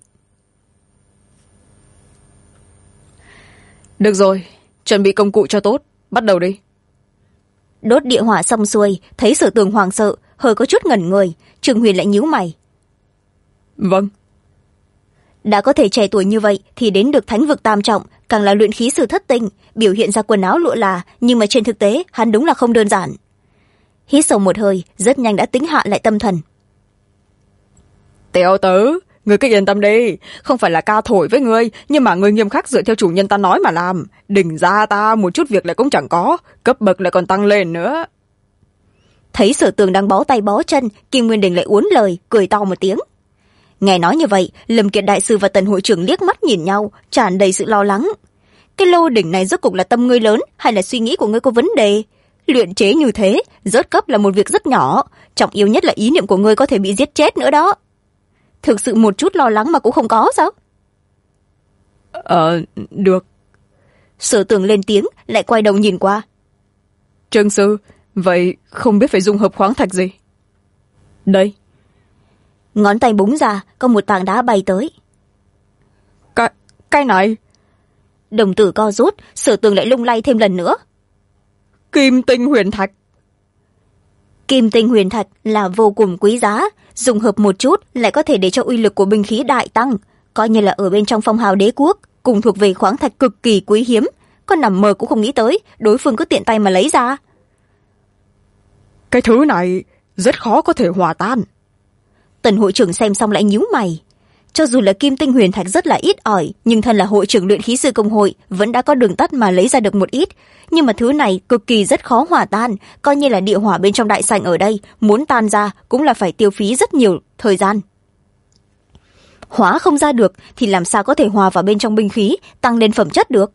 Được rồi, chuẩn bị công cụ cho tốt, bắt đầu đi. Đốt địa hỏa xong xuôi, thấy Sở Tường hoảng sợ, hơi có chút ngẩn người, Trương Huyền lại nhíu mày. Vâng. Đã có thể trẻ tuổi như vậy thì đến được thánh vực tam trọng, càng là luyện khí sư thất tinh, biểu hiện ra quần áo lụa là, nhưng mà trên thực tế hắn đúng là không đơn giản. Hít sâu một hơi, rất nhanh đã tính hạ lại tâm thần. Tiểu tử, ngươi cứ yên tâm đi, không phải là ca thổi với ngươi, nhưng mà ngươi nghiêm khắc dựa theo chủ nhân ta nói mà làm. Đỉnh ra ta một chút việc lại cũng chẳng có, cấp bậc lại còn tăng lên nữa. Thấy Sở Tường đang bó tay bó chân, Kim Nguyên Đình lại uốn lời, cười to một tiếng. Nghe nói như vậy, Lâm Kiệt đại sư và Tần hội trưởng liếc mắt nhìn nhau, tràn đầy sự lo lắng. Cái lô đỉnh này rốt cục là tâm ngươi lớn hay là suy nghĩ của ngươi có vấn đề? Luyện chế như thế, rớt cấp là một việc rất nhỏ, trọng yếu nhất là ý niệm của ngươi có thể bị giết chết nữa đó. Thực sự một chút lo lắng mà cũng không có sao? Được. Sở Tường lên tiếng, lại quay đầu nhìn qua. Trương sư, vậy không biết phải dung hợp khoáng thạch gì? Đây. Ngón tay búng ra, có một tảng đá bay tới. Cái này. Đồng tử co rút, Sở Tường lại lung lay thêm lần nữa. Kim tinh huyền thạch. Kim tinh huyền thạch là vô cùng quý giá, dùng hợp một chút lại có thể để cho uy lực của binh khí đại tăng, coi như là ở bên trong phong hào đế quốc, cùng thuộc về khoáng thạch cực kỳ quý hiếm, con nằm mơ cũng không nghĩ tới đối phương cứ tiện tay mà lấy ra. Cái thứ này rất khó có thể hòa tan. Tần hội trưởng xem xong lại nhíu mày. Cho dù là kim tinh huyền thạch rất là ít ỏi, nhưng thân là hội trưởng luyện khí sư công hội vẫn đã có đường tắt mà lấy ra được một ít. Nhưng mà thứ này cực kỳ rất khó hòa tan, coi như là địa hỏa bên trong đại sảnh ở đây, muốn tan ra cũng là phải tiêu phí rất nhiều thời gian. Hóa không ra được thì làm sao có thể hòa vào bên trong binh khí, tăng lên phẩm chất được.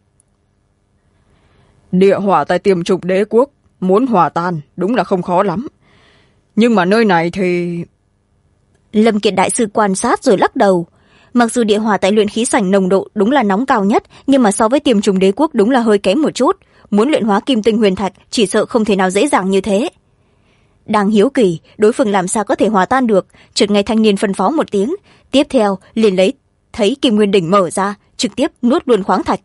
Địa hỏa tại Tiềm Trục đế quốc muốn hòa tan đúng là không khó lắm. Nhưng mà nơi này thì... Lâm Kiệt đại sư quan sát rồi lắc đầu. Mặc dù địa hỏa tại luyện khí sảnh nồng độ đúng là nóng cao nhất, nhưng mà so với Tiềm Trùng đế quốc đúng là hơi kém một chút. Muốn luyện hóa kim tinh huyền thạch chỉ sợ không thể nào dễ dàng như thế. Đang hiếu kỳ đối phương làm sao có thể hòa tan được, chợt nghe thanh niên phân phó một tiếng, tiếp theo liền thấy kim nguyên đỉnh mở ra, trực tiếp nuốt luôn khoáng thạch.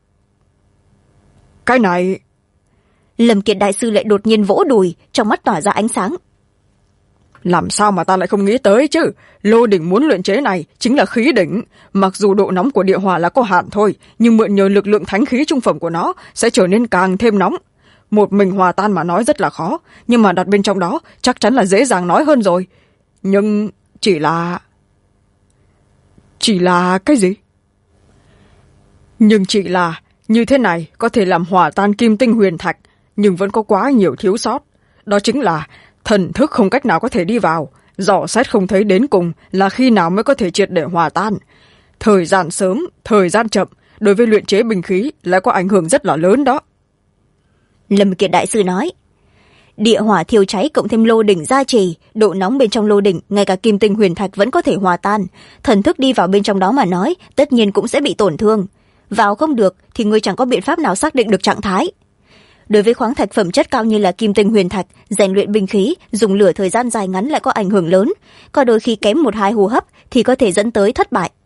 Cái này... Lâm Kiệt đại sư lại đột nhiên vỗ đùi, trong mắt tỏa ra ánh sáng. Làm sao mà ta lại không nghĩ tới chứ? Lô đỉnh muốn luyện chế này chính là khí đỉnh. Mặc dù độ nóng của địa hỏa là có hạn thôi, nhưng mượn nhờ lực lượng thánh khí trung phẩm của nó sẽ trở nên càng thêm nóng. Một mình hòa tan mà nói rất là khó, nhưng mà đặt bên trong đó chắc chắn là dễ dàng nói hơn rồi. Nhưng chỉ là cái gì? Nhưng chỉ là như thế này có thể làm hòa tan kim tinh huyền thạch, nhưng vẫn có quá nhiều thiếu sót. Đó chính là thần thức không cách nào có thể đi vào, dò xét không thấy đến cùng là khi nào mới có thể triệt để hòa tan. Thời gian sớm, thời gian chậm, đối với luyện chế binh khí lại có ảnh hưởng rất là lớn đó. Lâm Kiệt đại sư nói, địa hỏa thiêu cháy cộng thêm lô đỉnh gia trì, độ nóng bên trong lô đỉnh ngay cả kim tinh huyền thạch vẫn có thể hòa tan. Thần thức đi vào bên trong đó mà nói, tất nhiên cũng sẽ bị tổn thương. Vào không được thì ngươi chẳng có biện pháp nào xác định được trạng thái. Đối với khoáng thạch phẩm chất cao như là kim tinh huyền thạch, rèn luyện binh khí dùng lửa thời gian dài ngắn lại có ảnh hưởng lớn, có đôi khi kém 1-2 hô hấp thì có thể dẫn tới thất bại.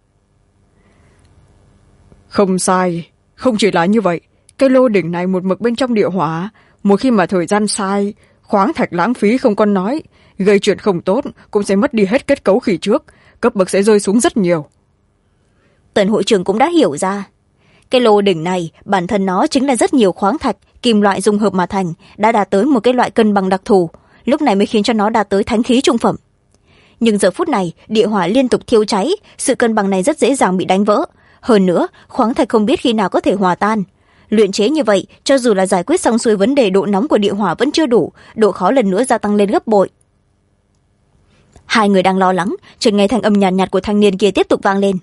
Không sai, không chỉ là như vậy, cái lô đỉnh này một mực bên trong địa hỏa, một khi mà thời gian sai, khoáng thạch lãng phí không còn nói, gây chuyện không tốt cũng sẽ mất đi hết kết cấu khi trước, cấp bậc sẽ rơi xuống rất nhiều. Tần hội trưởng cũng đã hiểu ra, cái lô đỉnh này bản thân nó chính là rất nhiều khoáng thạch kim loại dung hợp mà thành, đã đạt tới một cái loại cân bằng đặc thù, lúc này mới khiến cho nó đạt tới thánh khí trung phẩm. Nhưng giờ phút này địa hỏa liên tục thiêu cháy, sự cân bằng này rất dễ dàng bị đánh vỡ. Hơn nữa khoáng thạch không biết khi nào có thể hòa tan. Luyện chế như vậy, cho dù là giải quyết xong xuôi vấn đề độ nóng của địa hỏa vẫn chưa đủ, độ khó lần nữa gia tăng lên gấp bội. Hai người đang lo lắng, chợt nghe thanh âm nhàn nhạt của thanh niên kia tiếp tục vang lên.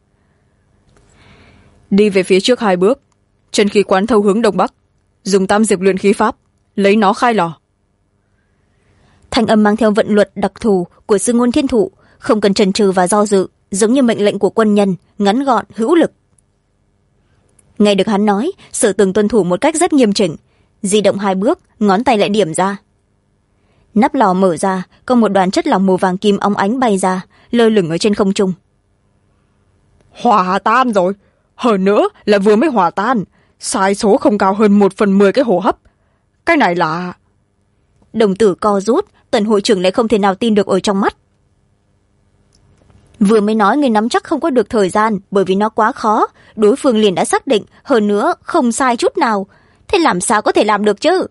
Đi về phía trước 2 bước, chân khí quán thâu hướng đông bắc, dùng tam diệp luyện khí pháp, lấy nó khai lò. Thanh âm mang theo vận luật đặc thù của sư ngôn thiên thụ, không cần chần chừ và do dự, giống như mệnh lệnh của quân nhân, ngắn gọn, hữu lực. Nghe được hắn nói, Sở Tường tuân thủ một cách rất nghiêm chỉnh, di động 2 bước, ngón tay lại điểm ra. Nắp lò mở ra, có một đoàn chất lỏng màu vàng kim óng ánh bay ra, lơ lửng ở trên không trung. Hòa tan rồi, hơn nữa là vừa mới hòa tan, sai số không cao hơn 1/10 cái hô hấp. Cái này là... Đồng tử co rút, Tần hội trưởng lại không thể nào tin được ở trong mắt. Vừa mới nói người nắm chắc không có được thời gian, bởi vì nó quá khó, đối phương liền đã xác định, hơn nữa không sai chút nào. Thế làm sao có thể làm được chứ?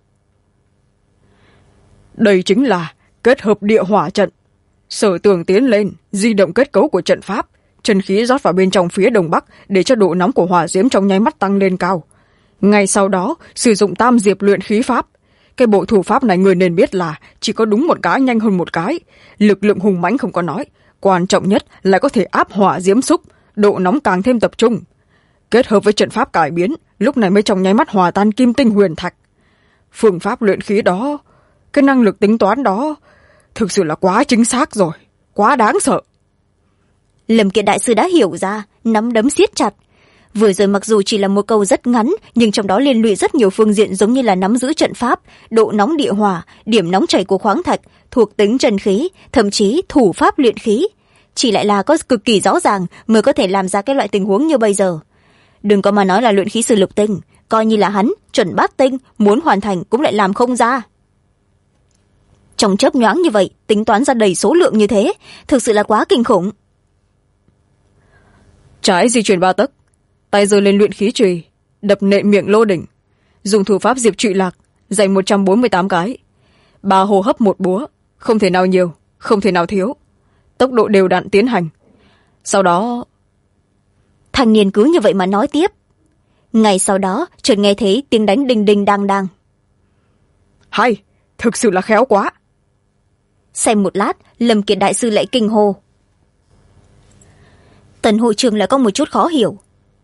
Đây chính là kết hợp địa hỏa trận. Sở Tường tiến lên, di động kết cấu của trận pháp, chân khí rót vào bên trong phía đông bắc để cho độ nóng của hỏa diễm trong nháy mắt tăng lên cao. Ngay sau đó sử dụng tam diệp luyện khí pháp. Cái bộ thủ pháp này người nên biết là chỉ có đúng một cái nhanh hơn một cái, lực lượng hùng mãnh không có nói, quan trọng nhất là có thể áp hỏa diễm xúc, độ nóng càng thêm tập trung. Kết hợp với trận pháp cải biến, lúc này mới trong nháy mắt hòa tan kim tinh huyền thạch. Phương pháp luyện khí đó, cái năng lực tính toán đó thực sự là quá chính xác rồi, quá đáng sợ. Lâm Kiệt đại sư đã hiểu ra, nắm đấm siết chặt. Vừa rồi mặc dù chỉ là một câu rất ngắn, nhưng trong đó liên lụy rất nhiều phương diện, giống như là nắm giữ trận pháp, độ nóng địa hỏa, điểm nóng chảy của khoáng thạch, thuộc tính chân khí, thậm chí thủ pháp luyện khí. Chỉ lại là có cực kỳ rõ ràng mới có thể làm ra cái loại tình huống như bây giờ. Đừng có mà nói là luyện khí sư lục tinh, coi như là hắn chuẩn bát tinh, muốn hoàn thành cũng lại làm không ra. Trong chớp nhoáng như vậy, tính toán ra đầy số lượng như thế, thực sự là quá kinh khủng. Trái di chuyển 3 tấc, tay giơ lên luyện khí chùy, đập nện miệng lô đỉnh, dùng thủ pháp diệp trụy lạc, dạy 148 cái. 3 hô hấp 1 búa, không thể nào nhiều, không thể nào thiếu. Tốc độ đều đặn tiến hành. Sau đó... Thanh niên cứ như vậy mà nói tiếp. Ngay sau đó, chợt nghe thấy tiếng đánh đinh đinh đang đang. Hay, thực sự là khéo quá. Xem một lát, Lâm Kiệt đại sư lại kinh hô. Tần hội trưởng lại có một chút khó hiểu.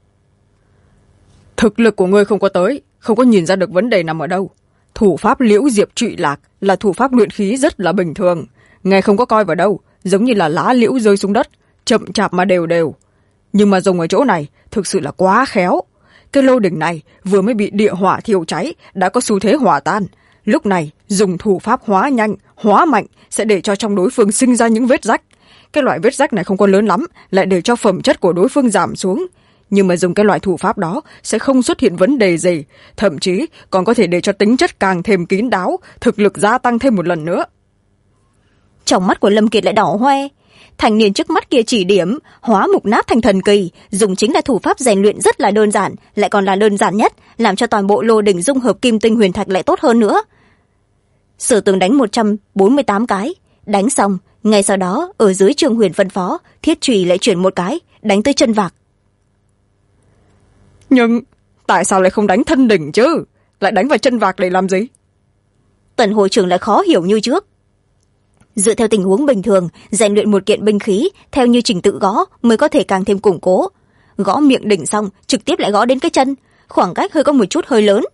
Thực lực của ngươi không có tới, không có nhìn ra được vấn đề nằm ở đâu. Thủ pháp liễu diệp trụy lạc là thủ pháp luyện khí rất là bình thường, ngài không có coi vào đâu, giống như là lá liễu rơi xuống đất, chậm chạp mà đều đều. Nhưng mà dùng ở chỗ này thực sự là quá khéo. Cái lô đỉnh này vừa mới bị địa hỏa thiêu cháy, đã có xu thế hỏa tan. Lúc này dùng thủ pháp hóa nhanh, hóa mạnh sẽ để cho trong đối phương sinh ra những vết rách. Cái loại vết rách này không có lớn lắm, lại để cho phẩm chất của đối phương giảm xuống. Nhưng mà dùng cái loại thủ pháp đó sẽ không xuất hiện vấn đề gì, thậm chí còn có thể để cho tính chất càng thêm kín đáo, thực lực gia tăng thêm một lần nữa. Trong mắt của Lâm Kiệt lại đỏ hoe. Thanh niên trước mắt kia chỉ điểm, hóa mục nát thành thần kỳ, dùng chính là thủ pháp rèn luyện rất là đơn giản, lại còn là đơn giản nhất, làm cho toàn bộ lô đỉnh dung hợp kim tinh huyền thạch lại tốt hơn nữa. Sở Tường đánh 148 cái, đánh xong, ngay sau đó ở dưới Trương Huyền phân phó, thiết chùy lại chuyển một cái, đánh tới chân vạc. Nhưng tại sao lại không đánh thân đỉnh chứ, lại đánh vào chân vạc để làm gì? Tần hội trưởng lại khó hiểu như trước. Dựa theo tình huống bình thường, rèn luyện một kiện binh khí theo như trình tự gõ mới có thể càng thêm củng cố. Gõ miệng đỉnh xong trực tiếp lại gõ đến cái chân, khoảng cách hơi có một chút hơi lớn.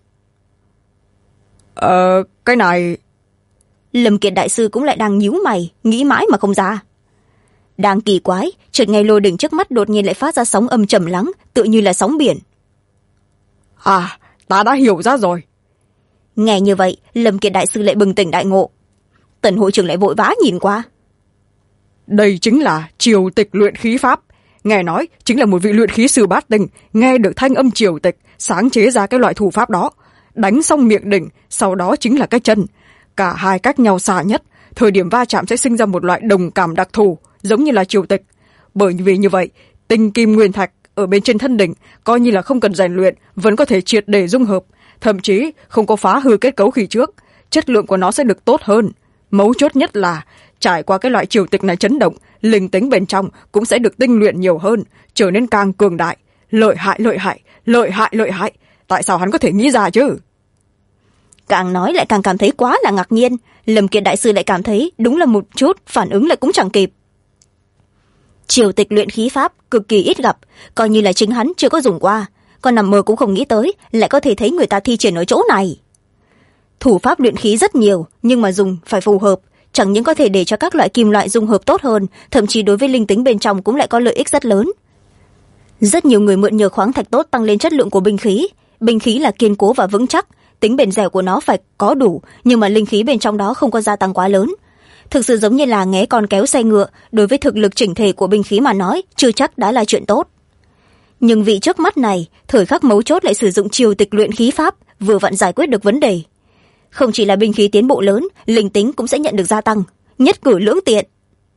Cái này... Lâm Kiệt đại sư cũng lại đang nhíu mày, nghĩ mãi mà không ra. Đang kỳ quái, chợt nghe lô đỉnh trước mắt đột nhiên lại phát ra sóng âm trầm lắng, tựa như là sóng biển. À, ta đã hiểu ra rồi. Nghe như vậy, Lâm Kiệt đại sư lại bừng tỉnh đại ngộ. Tần hội trưởng lại vội vã nhìn qua. Đây chính là triều tịch luyện khí pháp. Nghe nói chính là một vị luyện khí sư bát tinh, nghe được thanh âm triều tịch, sáng chế ra cái loại thủ pháp đó. Đánh xong miệng đỉnh, sau đó chính là cái chân. Cả hai cách nhau xa nhất, thời điểm va chạm sẽ sinh ra một loại đồng cảm đặc thù, giống như là triều tịch. Bởi vì như vậy, tinh kim nguyên thạch ở bên trên thân đỉnh coi như là không cần rèn luyện, vẫn có thể triệt để dung hợp, thậm chí không có phá hư kết cấu khi trước, chất lượng của nó sẽ được tốt hơn. Mấu chốt nhất là trải qua cái loại triều tịch này chấn động, linh tính bên trong cũng sẽ được tinh luyện nhiều hơn, trở nên càng cường đại. Lợi hại, lợi hại, lợi hại, lợi hại. Tại sao hắn có thể nghĩ ra chứ? Càng nói lại càng cảm thấy quá là ngạc nhiên. Lâm Kiệt đại sư lại cảm thấy đúng là một chút phản ứng lại cũng chẳng kịp. Triều tịch luyện khí pháp cực kỳ ít gặp, coi như là chính hắn chưa có dùng qua, còn nằm mơ cũng không nghĩ tới lại có thể thấy người ta thi triển ở chỗ này. Thủ pháp luyện khí rất nhiều, nhưng mà dùng phải phù hợp, chẳng những có thể để cho các loại kim loại dung hợp tốt hơn, thậm chí đối với linh tính bên trong cũng lại có lợi ích rất lớn. Rất nhiều người mượn nhờ khoáng thạch tốt tăng lên chất lượng của binh khí. Binh khí là kiên cố và vững chắc, tính bền dẻo của nó phải có đủ, nhưng mà linh khí bên trong đó không có gia tăng quá lớn. Thực sự giống như là nghé con kéo xe ngựa, đối với thực lực chỉnh thể của binh khí mà nói, chưa chắc đã là chuyện tốt. Nhưng vị trước mắt này, thời khắc mấu chốt lại sử dụng triều tịch luyện khí pháp, vừa vặn giải quyết được vấn đề. Không chỉ là binh khí tiến bộ lớn, linh tính cũng sẽ nhận được gia tăng, nhất cử lưỡng tiện.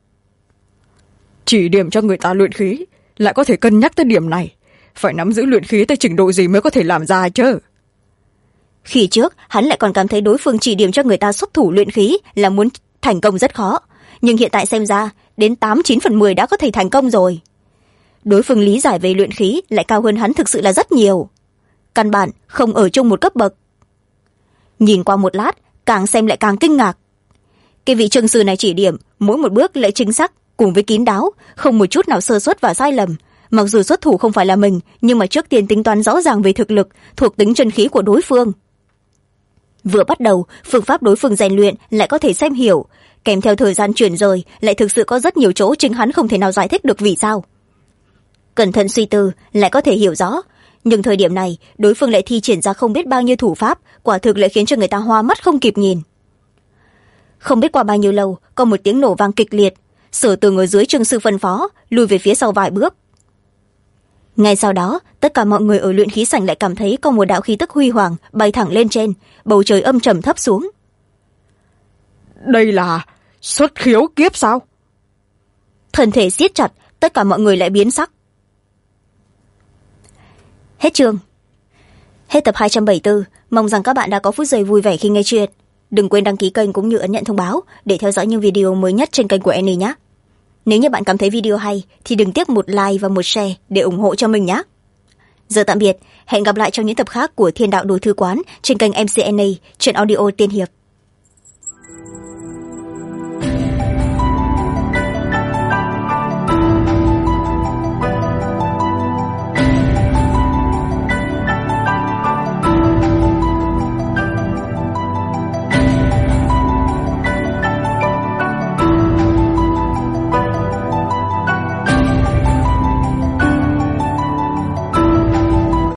Chỉ điểm cho người ta luyện khí, lại có thể cân nhắc tới điểm này. Phải nắm giữ luyện khí tới trình độ gì mới có thể làm ra chứ? Khi trước, hắn lại còn cảm thấy đối phương chỉ điểm cho người ta xuất thủ luyện khí là muốn thành công rất khó. Nhưng hiện tại xem ra, đến 8-9/10 đã có thể thành công rồi. Đối phương lý giải về luyện khí lại cao hơn hắn thực sự là rất nhiều. Căn bản không ở chung một cấp bậc. Nhìn qua một lát, càng xem lại càng kinh ngạc. Cái vị trương sư này chỉ điểm, mỗi một bước lại chính xác, cùng với kín đáo, không một chút nào sơ suất và sai lầm. Mặc dù xuất thủ không phải là mình, nhưng mà trước tiên tính toán rõ ràng về thực lực, thuộc tính chân khí của đối phương. Vừa bắt đầu, phương pháp đối phương rèn luyện lại có thể xem hiểu, kèm theo thời gian chuyển rời lại thực sự có rất nhiều chỗ chính hắn không thể nào giải thích được vì sao. cẩn thận suy tư lại có thể hiểu rõ, nhưng thời điểm này đối phương lại thi triển ra không biết bao nhiêu thủ pháp, quả thực lại khiến cho người ta hoa mắt không kịp nhìn. Không biết qua bao nhiêu lâu, có một tiếng nổ vang kịch liệt. Sở Tường ở dưới Trương sư phân phó lùi về phía sau vài bước. Ngay sau đó, tất cả mọi người ở luyện khí sảnh lại cảm thấy có một đạo khí tức huy hoàng bay thẳng lên trên, bầu trời âm trầm thấp xuống. Đây là xuất khiếu kiếp sao? Thân thể siết chặt, tất cả mọi người lại biến sắc. Hết chương. Hết tập 274. Mong rằng các bạn đã có phút giây vui vẻ khi nghe chuyện. Đừng quên đăng ký kênh cũng như ấn nhận thông báo để theo dõi những video mới nhất trên kênh của Annie nhé. Nếu như bạn cảm thấy video hay thì đừng tiếc một like và một share để ủng hộ cho mình nhé. Giờ tạm biệt, hẹn gặp lại trong những tập khác của Thiên Đạo Đồ Thư Quán trên kênh MC Annie, truyện audio tiên hiệp.